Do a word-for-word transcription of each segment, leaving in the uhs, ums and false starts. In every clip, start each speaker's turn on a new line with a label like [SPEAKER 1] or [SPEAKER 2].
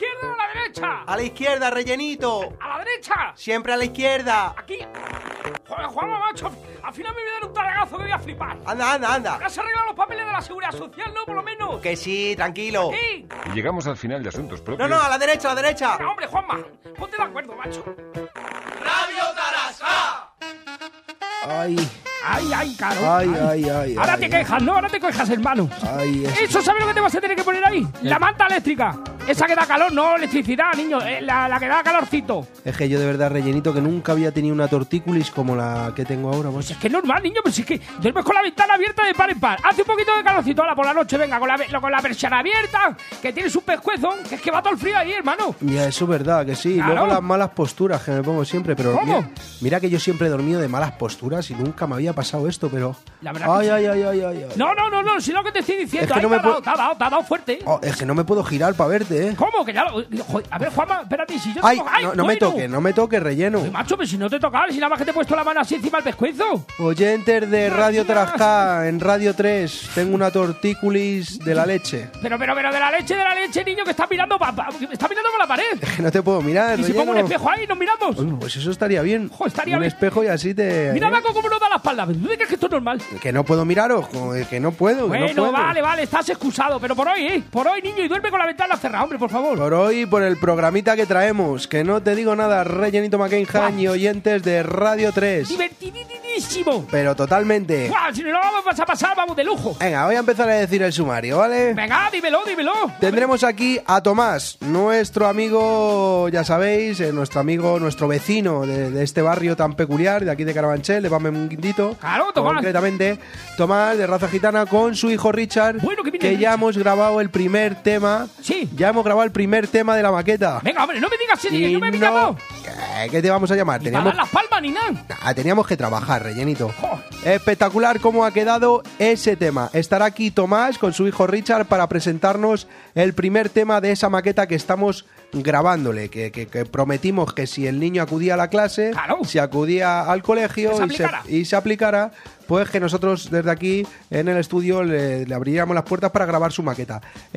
[SPEAKER 1] izquierda o a la derecha?
[SPEAKER 2] A la izquierda, rellenito.
[SPEAKER 1] ¿A la derecha?
[SPEAKER 2] Siempre a la izquierda.
[SPEAKER 1] Aquí. Joder, Juanma, macho. Al final me voy a dar un taragazo que voy a flipar.
[SPEAKER 2] Anda, anda, anda.
[SPEAKER 1] ¿Has arreglado los papeles de la seguridad social, no? Por lo menos.
[SPEAKER 2] Que sí, tranquilo.
[SPEAKER 1] Sí.
[SPEAKER 3] Y llegamos al final de asuntos propios.
[SPEAKER 2] No, no, a la derecha, a la derecha.
[SPEAKER 1] Venga, hombre, Juanma. Ponte de acuerdo, macho.
[SPEAKER 2] Radio Tarasca.
[SPEAKER 4] Ay,
[SPEAKER 1] Ay, ay, caro.
[SPEAKER 4] ay, ay, ay.
[SPEAKER 1] Ahora
[SPEAKER 4] ay,
[SPEAKER 1] te
[SPEAKER 4] ay.
[SPEAKER 1] quejas, ¿no? Ahora te quejas, hermano.
[SPEAKER 4] Ay, es-
[SPEAKER 1] ¿Eso sabes lo que te vas a tener que poner ahí? La manta eléctrica. Esa que da calor, no electricidad, niño. eh, La, la que da calorcito.
[SPEAKER 4] Es que yo de verdad, rellenito, que nunca había tenido una tortícolis como la que tengo ahora.
[SPEAKER 1] Pues
[SPEAKER 4] Pues
[SPEAKER 1] es que es normal, niño. Pues es que duermes con la ventana abierta de par en par. Hace un poquito de calorcito ahora por la noche, venga, con la, ve- con la persiana abierta, que tienes un pescuezo, que es que va todo el frío ahí, hermano.
[SPEAKER 4] ya, eso es verdad, que sí.
[SPEAKER 1] Claro.
[SPEAKER 4] Luego las malas posturas que me pongo siempre, pero
[SPEAKER 1] ¿Cómo?
[SPEAKER 4] Mira, mira que yo siempre he dormido de malas posturas y nunca me había pasado esto, pero...
[SPEAKER 1] La verdad
[SPEAKER 4] Ay,
[SPEAKER 1] que
[SPEAKER 4] ay, ay, ay, ay, ay.
[SPEAKER 1] No, no, no, no, si lo que te estoy diciendo.
[SPEAKER 4] Es que
[SPEAKER 1] Ahí
[SPEAKER 4] no
[SPEAKER 1] te,
[SPEAKER 4] me
[SPEAKER 1] ha dado,
[SPEAKER 4] puedo-
[SPEAKER 1] te ha dado, te ha dado fuerte.
[SPEAKER 4] Oh, es que no me puedo girar para verte, ¿eh?
[SPEAKER 1] ¿Cómo? Que ya lo... Joder, a ver, Juanma, espérate, si yo te
[SPEAKER 4] Ay,
[SPEAKER 1] toco- ¡Ay,
[SPEAKER 4] no, no me
[SPEAKER 1] bueno!
[SPEAKER 4] toques, no me toques, relleno.
[SPEAKER 1] Ay, macho, pero si no te toca, si nada más que te he puesto la mano así encima del pescuezo.
[SPEAKER 4] Oyentes de Radio
[SPEAKER 1] Gracias.
[SPEAKER 4] Tarasca, en Radio tres, tengo una tortícolis de la leche.
[SPEAKER 1] Pero, pero, pero de la leche, de la leche, niño, que estás mirando pa, pa- que estás mirando por la pared.
[SPEAKER 4] Es que no te puedo mirar,
[SPEAKER 1] Y si pongo un
[SPEAKER 4] relleno.
[SPEAKER 1] espejo ahí, nos miramos.
[SPEAKER 4] Uy, pues eso estaría bien.
[SPEAKER 1] Jo, estaría
[SPEAKER 4] un
[SPEAKER 1] bien.
[SPEAKER 4] espejo y así te...
[SPEAKER 1] Mira,
[SPEAKER 4] ¿eh?
[SPEAKER 1] Paco, cómo nos da la espalda. ¿Tú crees que esto es normal?
[SPEAKER 4] Que no puedo miraros, joder, que no puedo, que no
[SPEAKER 1] Bueno,
[SPEAKER 4] puedo.
[SPEAKER 1] vale, vale, estás excusado. Pero por hoy, ¿eh? Por hoy, niño, y duerme con la ventana cerrada, hombre, por favor.
[SPEAKER 4] Por hoy, por el programita que traemos, que no te digo nada, rellenito McCain y oyentes de Radio tres.
[SPEAKER 1] Divertidísimo.
[SPEAKER 4] Pero totalmente.
[SPEAKER 1] Guau, si no lo vamos a pasar, vamos de lujo.
[SPEAKER 4] Venga, voy a empezar a decir el sumario, ¿vale?
[SPEAKER 1] Venga, dímelo, dímelo.
[SPEAKER 4] Tendremos aquí a Tomás, nuestro amigo, ya sabéis, eh, nuestro amigo, nuestro vecino de, de este barrio tan peculiar, de aquí de Carabanchel, de Pamemunguindito.
[SPEAKER 1] Claro, Tomás.
[SPEAKER 4] Concretamente, Tomás, de raza gitana, con su hijo Richard,
[SPEAKER 1] Bueno, que viene
[SPEAKER 4] que
[SPEAKER 1] Richard.
[SPEAKER 4] ya hemos grabado el primer tema.
[SPEAKER 1] Sí.
[SPEAKER 4] Ya hemos grabado el primer tema de la maqueta.
[SPEAKER 1] Venga, hombre, no me digas así, que
[SPEAKER 4] Y
[SPEAKER 1] no me digas
[SPEAKER 4] no-
[SPEAKER 1] no.
[SPEAKER 4] ¿Qué, qué te vamos a llamar?
[SPEAKER 1] Ni para
[SPEAKER 4] Teníamos,
[SPEAKER 1] dar las palmas ni nada.
[SPEAKER 4] Ah, teníamos que trabajar, rellenito.
[SPEAKER 1] Jo.
[SPEAKER 4] Espectacular cómo ha quedado ese tema. Estará aquí Tomás con su hijo Richard para presentarnos el primer tema de esa maqueta que estamos grabándole, que, que- que prometimos que si el niño acudía a la clase,
[SPEAKER 1] Claro.
[SPEAKER 4] si acudía al colegio
[SPEAKER 1] Que se
[SPEAKER 4] y, se,
[SPEAKER 1] aplicara.
[SPEAKER 4] y se aplicara, pues que nosotros desde aquí en el estudio le, le abriríamos las puertas para grabar su maqueta.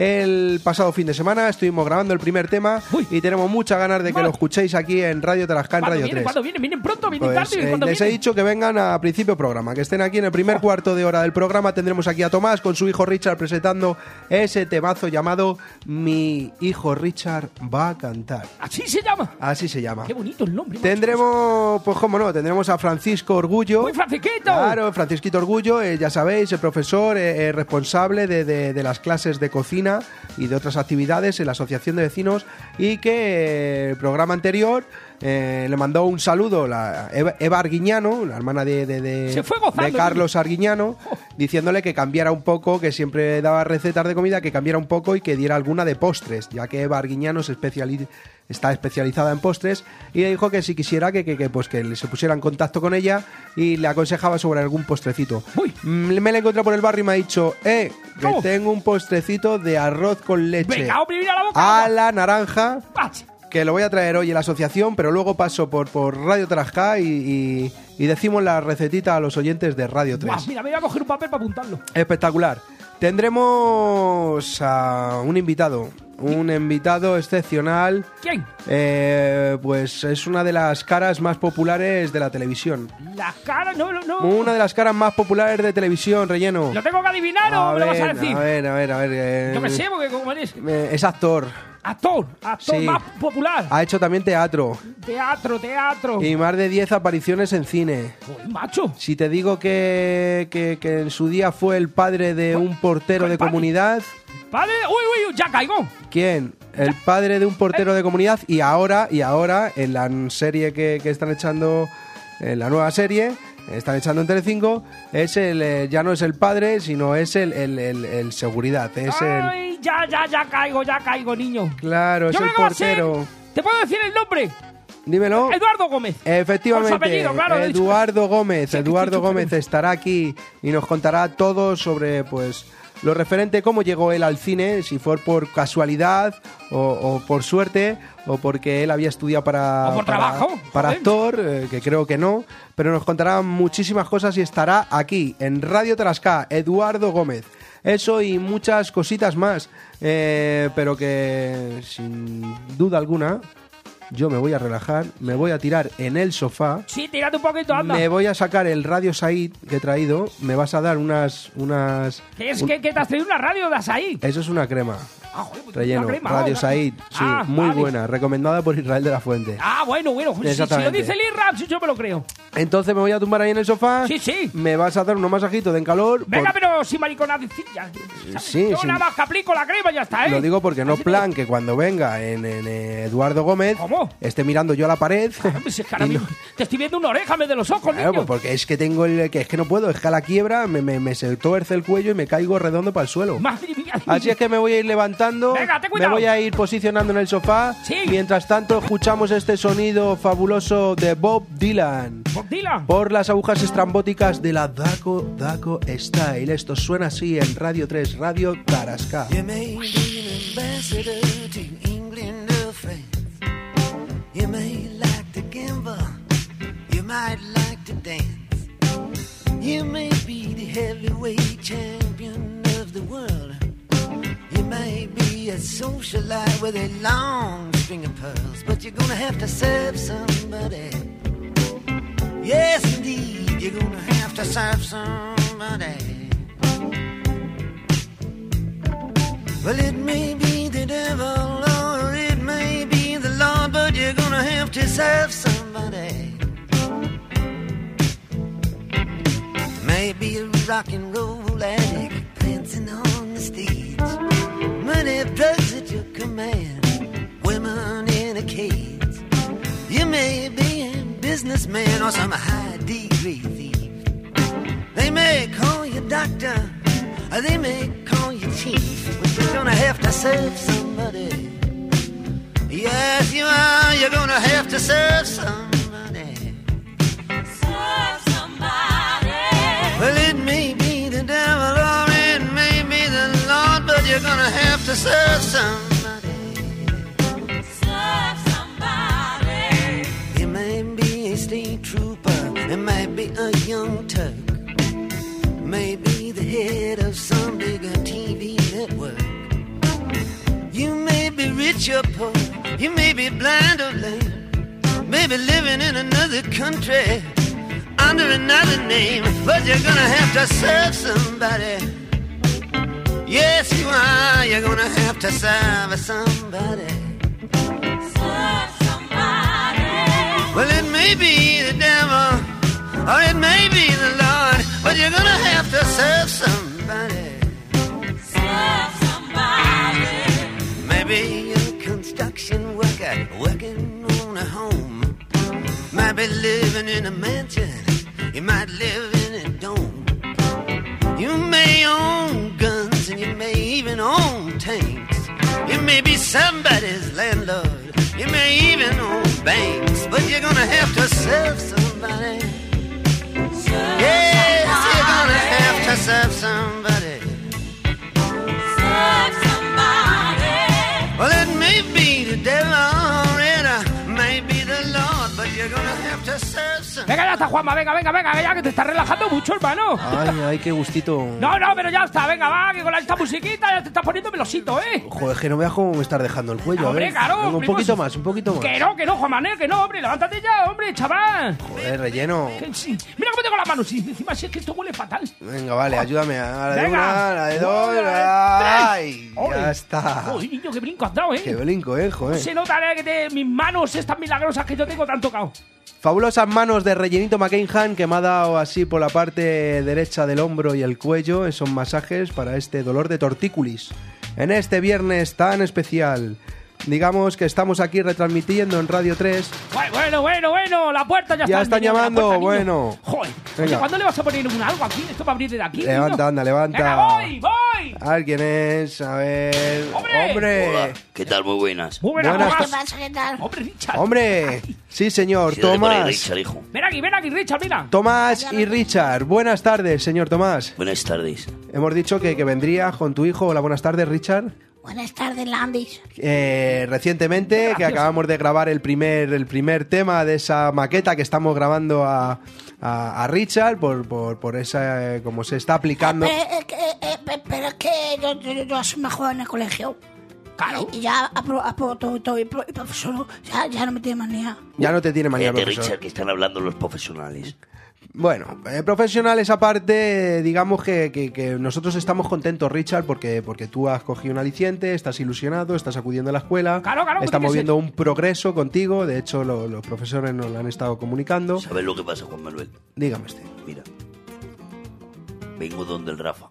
[SPEAKER 4] El pasado fin de semana estuvimos grabando el primer tema
[SPEAKER 1] Uy.
[SPEAKER 4] y tenemos muchas ganas de que
[SPEAKER 1] Vale.
[SPEAKER 4] lo escuchéis aquí en Radio Tarasca, en
[SPEAKER 1] ¿Cuándo
[SPEAKER 4] Radio
[SPEAKER 1] vienen?
[SPEAKER 4] tres.
[SPEAKER 1] ¿Cuándo vienen? ¿Vienen pronto? ¿Vienen
[SPEAKER 4] Pues,
[SPEAKER 1] tarde?
[SPEAKER 4] eh,
[SPEAKER 1] ¿Cuándo
[SPEAKER 4] les he
[SPEAKER 1] vienen?
[SPEAKER 4] dicho que vengan a principio programa, que estén aquí en el primer cuarto de hora del programa. Tendremos aquí a Tomás con su hijo Richard presentando ese temazo llamado Mi hijo Richard va a cantar.
[SPEAKER 1] Así se llama.
[SPEAKER 4] Así se llama.
[SPEAKER 1] Qué bonito el nombre. macho.
[SPEAKER 4] Tendremos, pues cómo no, tendremos a Francisco Orgullo.
[SPEAKER 1] Muy Francisquito.
[SPEAKER 4] Claro, Francisquito Orgullo, eh, ya sabéis, el profesor eh, eh, responsable de, de- de las clases de cocina y de otras actividades en la Asociación de Vecinos y que eh, el programa anterior eh, le mandó un saludo la Eva, Eva Arguiñano, la hermana de, de, de-
[SPEAKER 1] Se fue gozando,
[SPEAKER 4] de Carlos Arguiñano,
[SPEAKER 1] Oh.
[SPEAKER 4] diciéndole que cambiara un poco, que siempre daba recetas de comida, que cambiara un poco y que diera alguna de postres, ya que Eva Arguiñano se especializa está especializada en postres y le dijo que si quisiera que, que, que, pues que se pusiera en contacto con ella y le aconsejaba sobre algún postrecito.
[SPEAKER 1] Uy.
[SPEAKER 4] Mm, Me la encontré por el barrio y me ha dicho, eh, que
[SPEAKER 1] ¿Cómo?
[SPEAKER 4] tengo un postrecito de arroz con leche
[SPEAKER 1] Venga, hombre, mira la boca.
[SPEAKER 4] a la naranja
[SPEAKER 1] Ach.
[SPEAKER 4] que lo voy a traer hoy en la asociación, pero luego paso por, por Radio Tarasca y, y, y decimos la recetita a los oyentes de Radio tres.
[SPEAKER 1] Guau, mira, me voy a coger un papel para apuntarlo.
[SPEAKER 4] Espectacular. Tendremos a un invitado, un invitado excepcional.
[SPEAKER 1] ¿Quién?
[SPEAKER 4] Eh, pues es una de las caras más populares de la televisión.
[SPEAKER 1] La cara, no, no, no.
[SPEAKER 4] Una de las caras más populares de televisión, relleno.
[SPEAKER 1] ¿Lo tengo que adivinar o me lo vas a decir?
[SPEAKER 4] a ver, a ver, a ver. eh,
[SPEAKER 1] Yo me sé, porque como eres
[SPEAKER 4] eh, Es actor.
[SPEAKER 1] actor, actor
[SPEAKER 4] Sí.
[SPEAKER 1] más popular.
[SPEAKER 4] Ha hecho también teatro.
[SPEAKER 1] Teatro, teatro.
[SPEAKER 4] Y más de diez apariciones en cine.
[SPEAKER 1] Uy, macho.
[SPEAKER 4] Si te digo que, que, que en su día fue el padre de un portero de
[SPEAKER 1] ¿Cuál padre?
[SPEAKER 4] comunidad,
[SPEAKER 1] Padre, uy, uy, ya caigo.
[SPEAKER 4] ¿quién? El padre de un portero de comunidad y ahora, y ahora en la serie que, que están echando, en la nueva serie, están echando en Telecinco, es el, eh, ya no es el padre, sino es el, el, el- el seguridad, es el...
[SPEAKER 1] Ay, ya, ya, ya caigo, ya caigo, niño.
[SPEAKER 4] Claro, es
[SPEAKER 1] Yo
[SPEAKER 4] el
[SPEAKER 1] creo que va a ser-
[SPEAKER 4] portero.
[SPEAKER 1] ¿Te puedo decir el nombre?
[SPEAKER 4] Dímelo.
[SPEAKER 1] Eduardo Gómez.
[SPEAKER 4] Efectivamente,
[SPEAKER 1] Con su apellido, claro, lo he dicho.
[SPEAKER 4] Eduardo Gómez,
[SPEAKER 1] Sí, que
[SPEAKER 4] Eduardo
[SPEAKER 1] estoy
[SPEAKER 4] Gómez
[SPEAKER 1] súper-
[SPEAKER 4] estará aquí y nos contará todo sobre, pues, lo referente cómo llegó él al cine, si fue por casualidad o, o por suerte o porque él había estudiado para,
[SPEAKER 1] O por
[SPEAKER 4] para,
[SPEAKER 1] trabajo,
[SPEAKER 4] para
[SPEAKER 1] joder.
[SPEAKER 4] actor, eh, que creo que no, pero nos contará muchísimas cosas y estará aquí en Radio Tarasca, Eduardo Gómez. Eso y muchas cositas más. Eh, pero que sin duda alguna yo me voy a relajar, me voy a tirar en el sofá.
[SPEAKER 1] Sí, tírate un poquito, anda.
[SPEAKER 4] Me voy a sacar el Radio Said que he traído. Me vas a dar unas... unas
[SPEAKER 1] ¿Qué es
[SPEAKER 4] un-
[SPEAKER 1] que, que te has traído una radio de Asaí?
[SPEAKER 4] Eso es una crema.
[SPEAKER 1] Ah, joder, pues
[SPEAKER 4] Relleno.
[SPEAKER 1] una crema,
[SPEAKER 4] Radio
[SPEAKER 1] ¿no?
[SPEAKER 4] Said. Sí,
[SPEAKER 1] Ah,
[SPEAKER 4] muy
[SPEAKER 1] vale.
[SPEAKER 4] buena. Recomendada por Israel de la Fuente.
[SPEAKER 1] Ah, bueno, bueno. Si, si lo
[SPEAKER 4] Exactamente.
[SPEAKER 1] dice el Irra, sí, yo me lo creo.
[SPEAKER 4] Entonces me voy a tumbar ahí en el sofá.
[SPEAKER 1] Sí, sí.
[SPEAKER 4] Me vas a dar unos masajitos de en calor.
[SPEAKER 1] Venga,
[SPEAKER 4] por-
[SPEAKER 1] pero sin mariconadicillas.
[SPEAKER 4] Sí,
[SPEAKER 1] Yo
[SPEAKER 4] sí.
[SPEAKER 1] nada más que aplico la crema y ya está, ¿eh?
[SPEAKER 4] Lo digo porque no
[SPEAKER 1] Así
[SPEAKER 4] plan que cuando venga en, en, eh, Eduardo Gómez
[SPEAKER 1] ¿Cómo?
[SPEAKER 4] esté mirando yo a la pared.
[SPEAKER 1] Hombre, si es que ahora
[SPEAKER 4] y no-
[SPEAKER 1] mismo te estoy viendo una oreja, me de los ojos,
[SPEAKER 4] Claro,
[SPEAKER 1] niño.
[SPEAKER 4] pues porque es que tengo el que es que no puedo, es que a la quiebra me, me, me se tuerce el cuello y me caigo redondo para el suelo.
[SPEAKER 1] Madre mía.
[SPEAKER 4] Así es que me voy a ir levantando,
[SPEAKER 1] Venga, ten
[SPEAKER 4] me
[SPEAKER 1] cuidado.
[SPEAKER 4] voy a ir posicionando en el sofá.
[SPEAKER 1] Sí.
[SPEAKER 4] Mientras tanto escuchamos este sonido fabuloso de Bob Dylan
[SPEAKER 1] Bob Dylan.
[SPEAKER 4] por las agujas estrambóticas de la Daco Daco Style. Esto suena así en Radio tres, Radio Tarasca.
[SPEAKER 5] You may be an ambassador to England or France. You may like to gamble. You might like to dance. You may be the heavyweight champion of the world. You may be a socialite with a long string of pearls, but you're gonna have to serve somebody. Yes, indeed, you're gonna have to serve somebody. Well, it may be the devil or it may be the Lord, but you're gonna have to serve somebody. Maybe a rock and roll addict prancing on the stage. Money, drugs at your command, women in a cage. You may be a businessman or some high degree thief. They may call you doctor, or they may call you chief, but you're gonna have to serve somebody. Yes, you are. You're gonna have to serve somebody.
[SPEAKER 6] Serve somebody.
[SPEAKER 5] Well, it may be the devil or it may be the Lord, but you're gonna have to serve somebody.
[SPEAKER 6] Serve somebody.
[SPEAKER 5] You may be a state trooper, it might be a young Turk, maybe the head of some bigger T V network. You may be rich or poor, you may be blind or lame, maybe living in another country under another name, but you're gonna have to serve somebody. Yes, you are. You're gonna have to serve somebody.
[SPEAKER 6] Serve somebody.
[SPEAKER 5] Well, it may be the devil, or it may be the Lord, but you're gonna have to serve somebody.
[SPEAKER 6] Serve somebody.
[SPEAKER 5] Maybe a construction worker working on a home, might be living in a mansion, you might live in a dome. You may own guns and you may even own tanks. You may be somebody's landlord, you may even own banks, but you're gonna have to serve somebody.
[SPEAKER 6] Serve
[SPEAKER 5] Yes, you're gonna
[SPEAKER 6] somebody.
[SPEAKER 5] have to serve somebody.
[SPEAKER 6] Serve somebody.
[SPEAKER 5] Well, it may be the devil or it uh, may be the Lord, but you're gonna have to serve somebody.
[SPEAKER 1] Venga, ya está, Juanma. Venga, venga, venga. que Ya que te estás relajando mucho, hermano.
[SPEAKER 4] Ay, ay, qué gustito.
[SPEAKER 1] No, no, pero ya está. Venga, va, que con esta musiquita ya te estás poniendo melosito, ¿eh?
[SPEAKER 4] Joder, que no veas cómo me estás dejando el cuello.
[SPEAKER 1] Hombre,
[SPEAKER 4] a ver.
[SPEAKER 1] claro,
[SPEAKER 4] Venga, un
[SPEAKER 1] hombre,
[SPEAKER 4] poquito
[SPEAKER 1] pues-
[SPEAKER 4] más, un poquito más.
[SPEAKER 1] Que no, que no, Juan Manuel, que no, hombre. Levántate ya, hombre, chaval.
[SPEAKER 4] Joder, relleno.
[SPEAKER 1] Que sí. Mira cómo tengo las manos. Sí, encima, sí, es que esto huele fatal.
[SPEAKER 4] Venga, vale, ayúdame. A la de
[SPEAKER 1] Venga.
[SPEAKER 4] una, a la de dos.
[SPEAKER 1] Una, tres.
[SPEAKER 4] Ay,
[SPEAKER 1] Ole.
[SPEAKER 4] ya está.
[SPEAKER 1] Joder, niño, qué brinco has dado, ¿eh?
[SPEAKER 4] Qué blinco, eh, joder.
[SPEAKER 1] Se nota eh, que te- mis manos estas milagrosas que yo tengo te han tocado.
[SPEAKER 4] Fabulosas manos de rellenito McCainhan que me ha dado así por la parte derecha del hombro y el cuello. Son masajes para este dolor de tortícolis. En este viernes tan especial. Digamos que estamos aquí retransmitiendo en Radio tres.
[SPEAKER 1] Bueno, bueno, bueno, bueno, la puerta ya,
[SPEAKER 4] Ya
[SPEAKER 1] está.
[SPEAKER 4] están
[SPEAKER 1] niño, la
[SPEAKER 4] llamando,
[SPEAKER 1] puerta, niño.
[SPEAKER 4] bueno.
[SPEAKER 1] Joder,
[SPEAKER 4] Venga.
[SPEAKER 1] oye, ¿cuándo le vas a poner un algo aquí? Esto va a abrir de aquí.
[SPEAKER 4] Levanta,
[SPEAKER 1] niño.
[SPEAKER 4] anda, levanta.
[SPEAKER 1] Venga, voy, voy.
[SPEAKER 4] A ver quién es. A ver.
[SPEAKER 1] ¡Hombre!
[SPEAKER 4] ¡Hombre!
[SPEAKER 7] Hola, ¿qué tal? Muy buenas.
[SPEAKER 1] Muy buenas,
[SPEAKER 4] Buenas.
[SPEAKER 1] Tomás.
[SPEAKER 6] ¿Qué pasa? ¿Qué tal?
[SPEAKER 1] Hombre, Richard.
[SPEAKER 4] ¡Hombre! Sí, señor.
[SPEAKER 7] Sí, dale por ahí,
[SPEAKER 4] Tomás.
[SPEAKER 7] Richard, hijo.
[SPEAKER 1] Ven aquí, ven aquí, Richard, mira.
[SPEAKER 4] Tomás y Richard. Buenas tardes, señor Tomás.
[SPEAKER 7] Buenas tardes.
[SPEAKER 4] Hemos dicho que, que vendría con tu hijo. Hola, buenas tardes, Richard.
[SPEAKER 6] Buenas tardes, Landis.
[SPEAKER 4] Eh, recientemente, que acabamos de grabar el primer, el primer tema de esa maqueta que estamos grabando a, a, a Richard por, por, por esa, eh, como se está aplicando.
[SPEAKER 6] Eh, eh, eh, eh, eh, pero es que yo, yo, yo soy mejor en el colegio.
[SPEAKER 1] Claro.
[SPEAKER 6] Y, y ya apro, apro, todo, todo, y, pro- y profesor ya, ya no me tiene manía.
[SPEAKER 4] Ya no te tiene manía,
[SPEAKER 7] Cállate,
[SPEAKER 4] profesor.
[SPEAKER 7] Richard, que están hablando los profesionales.
[SPEAKER 4] Bueno, eh, profesionales aparte, digamos que, que, que nosotros estamos contentos, Richard, porque, porque tú has cogido un aliciente, estás ilusionado, estás acudiendo a la escuela.
[SPEAKER 1] Claro, claro,
[SPEAKER 4] estamos
[SPEAKER 1] tiene que
[SPEAKER 4] viendo un progreso contigo. De hecho, lo- los profesores nos lo han estado comunicando.
[SPEAKER 7] ¿Sabes lo que pasa, Juan Manuel?
[SPEAKER 4] Dígame usted.
[SPEAKER 7] Mira, vengo donde el Rafa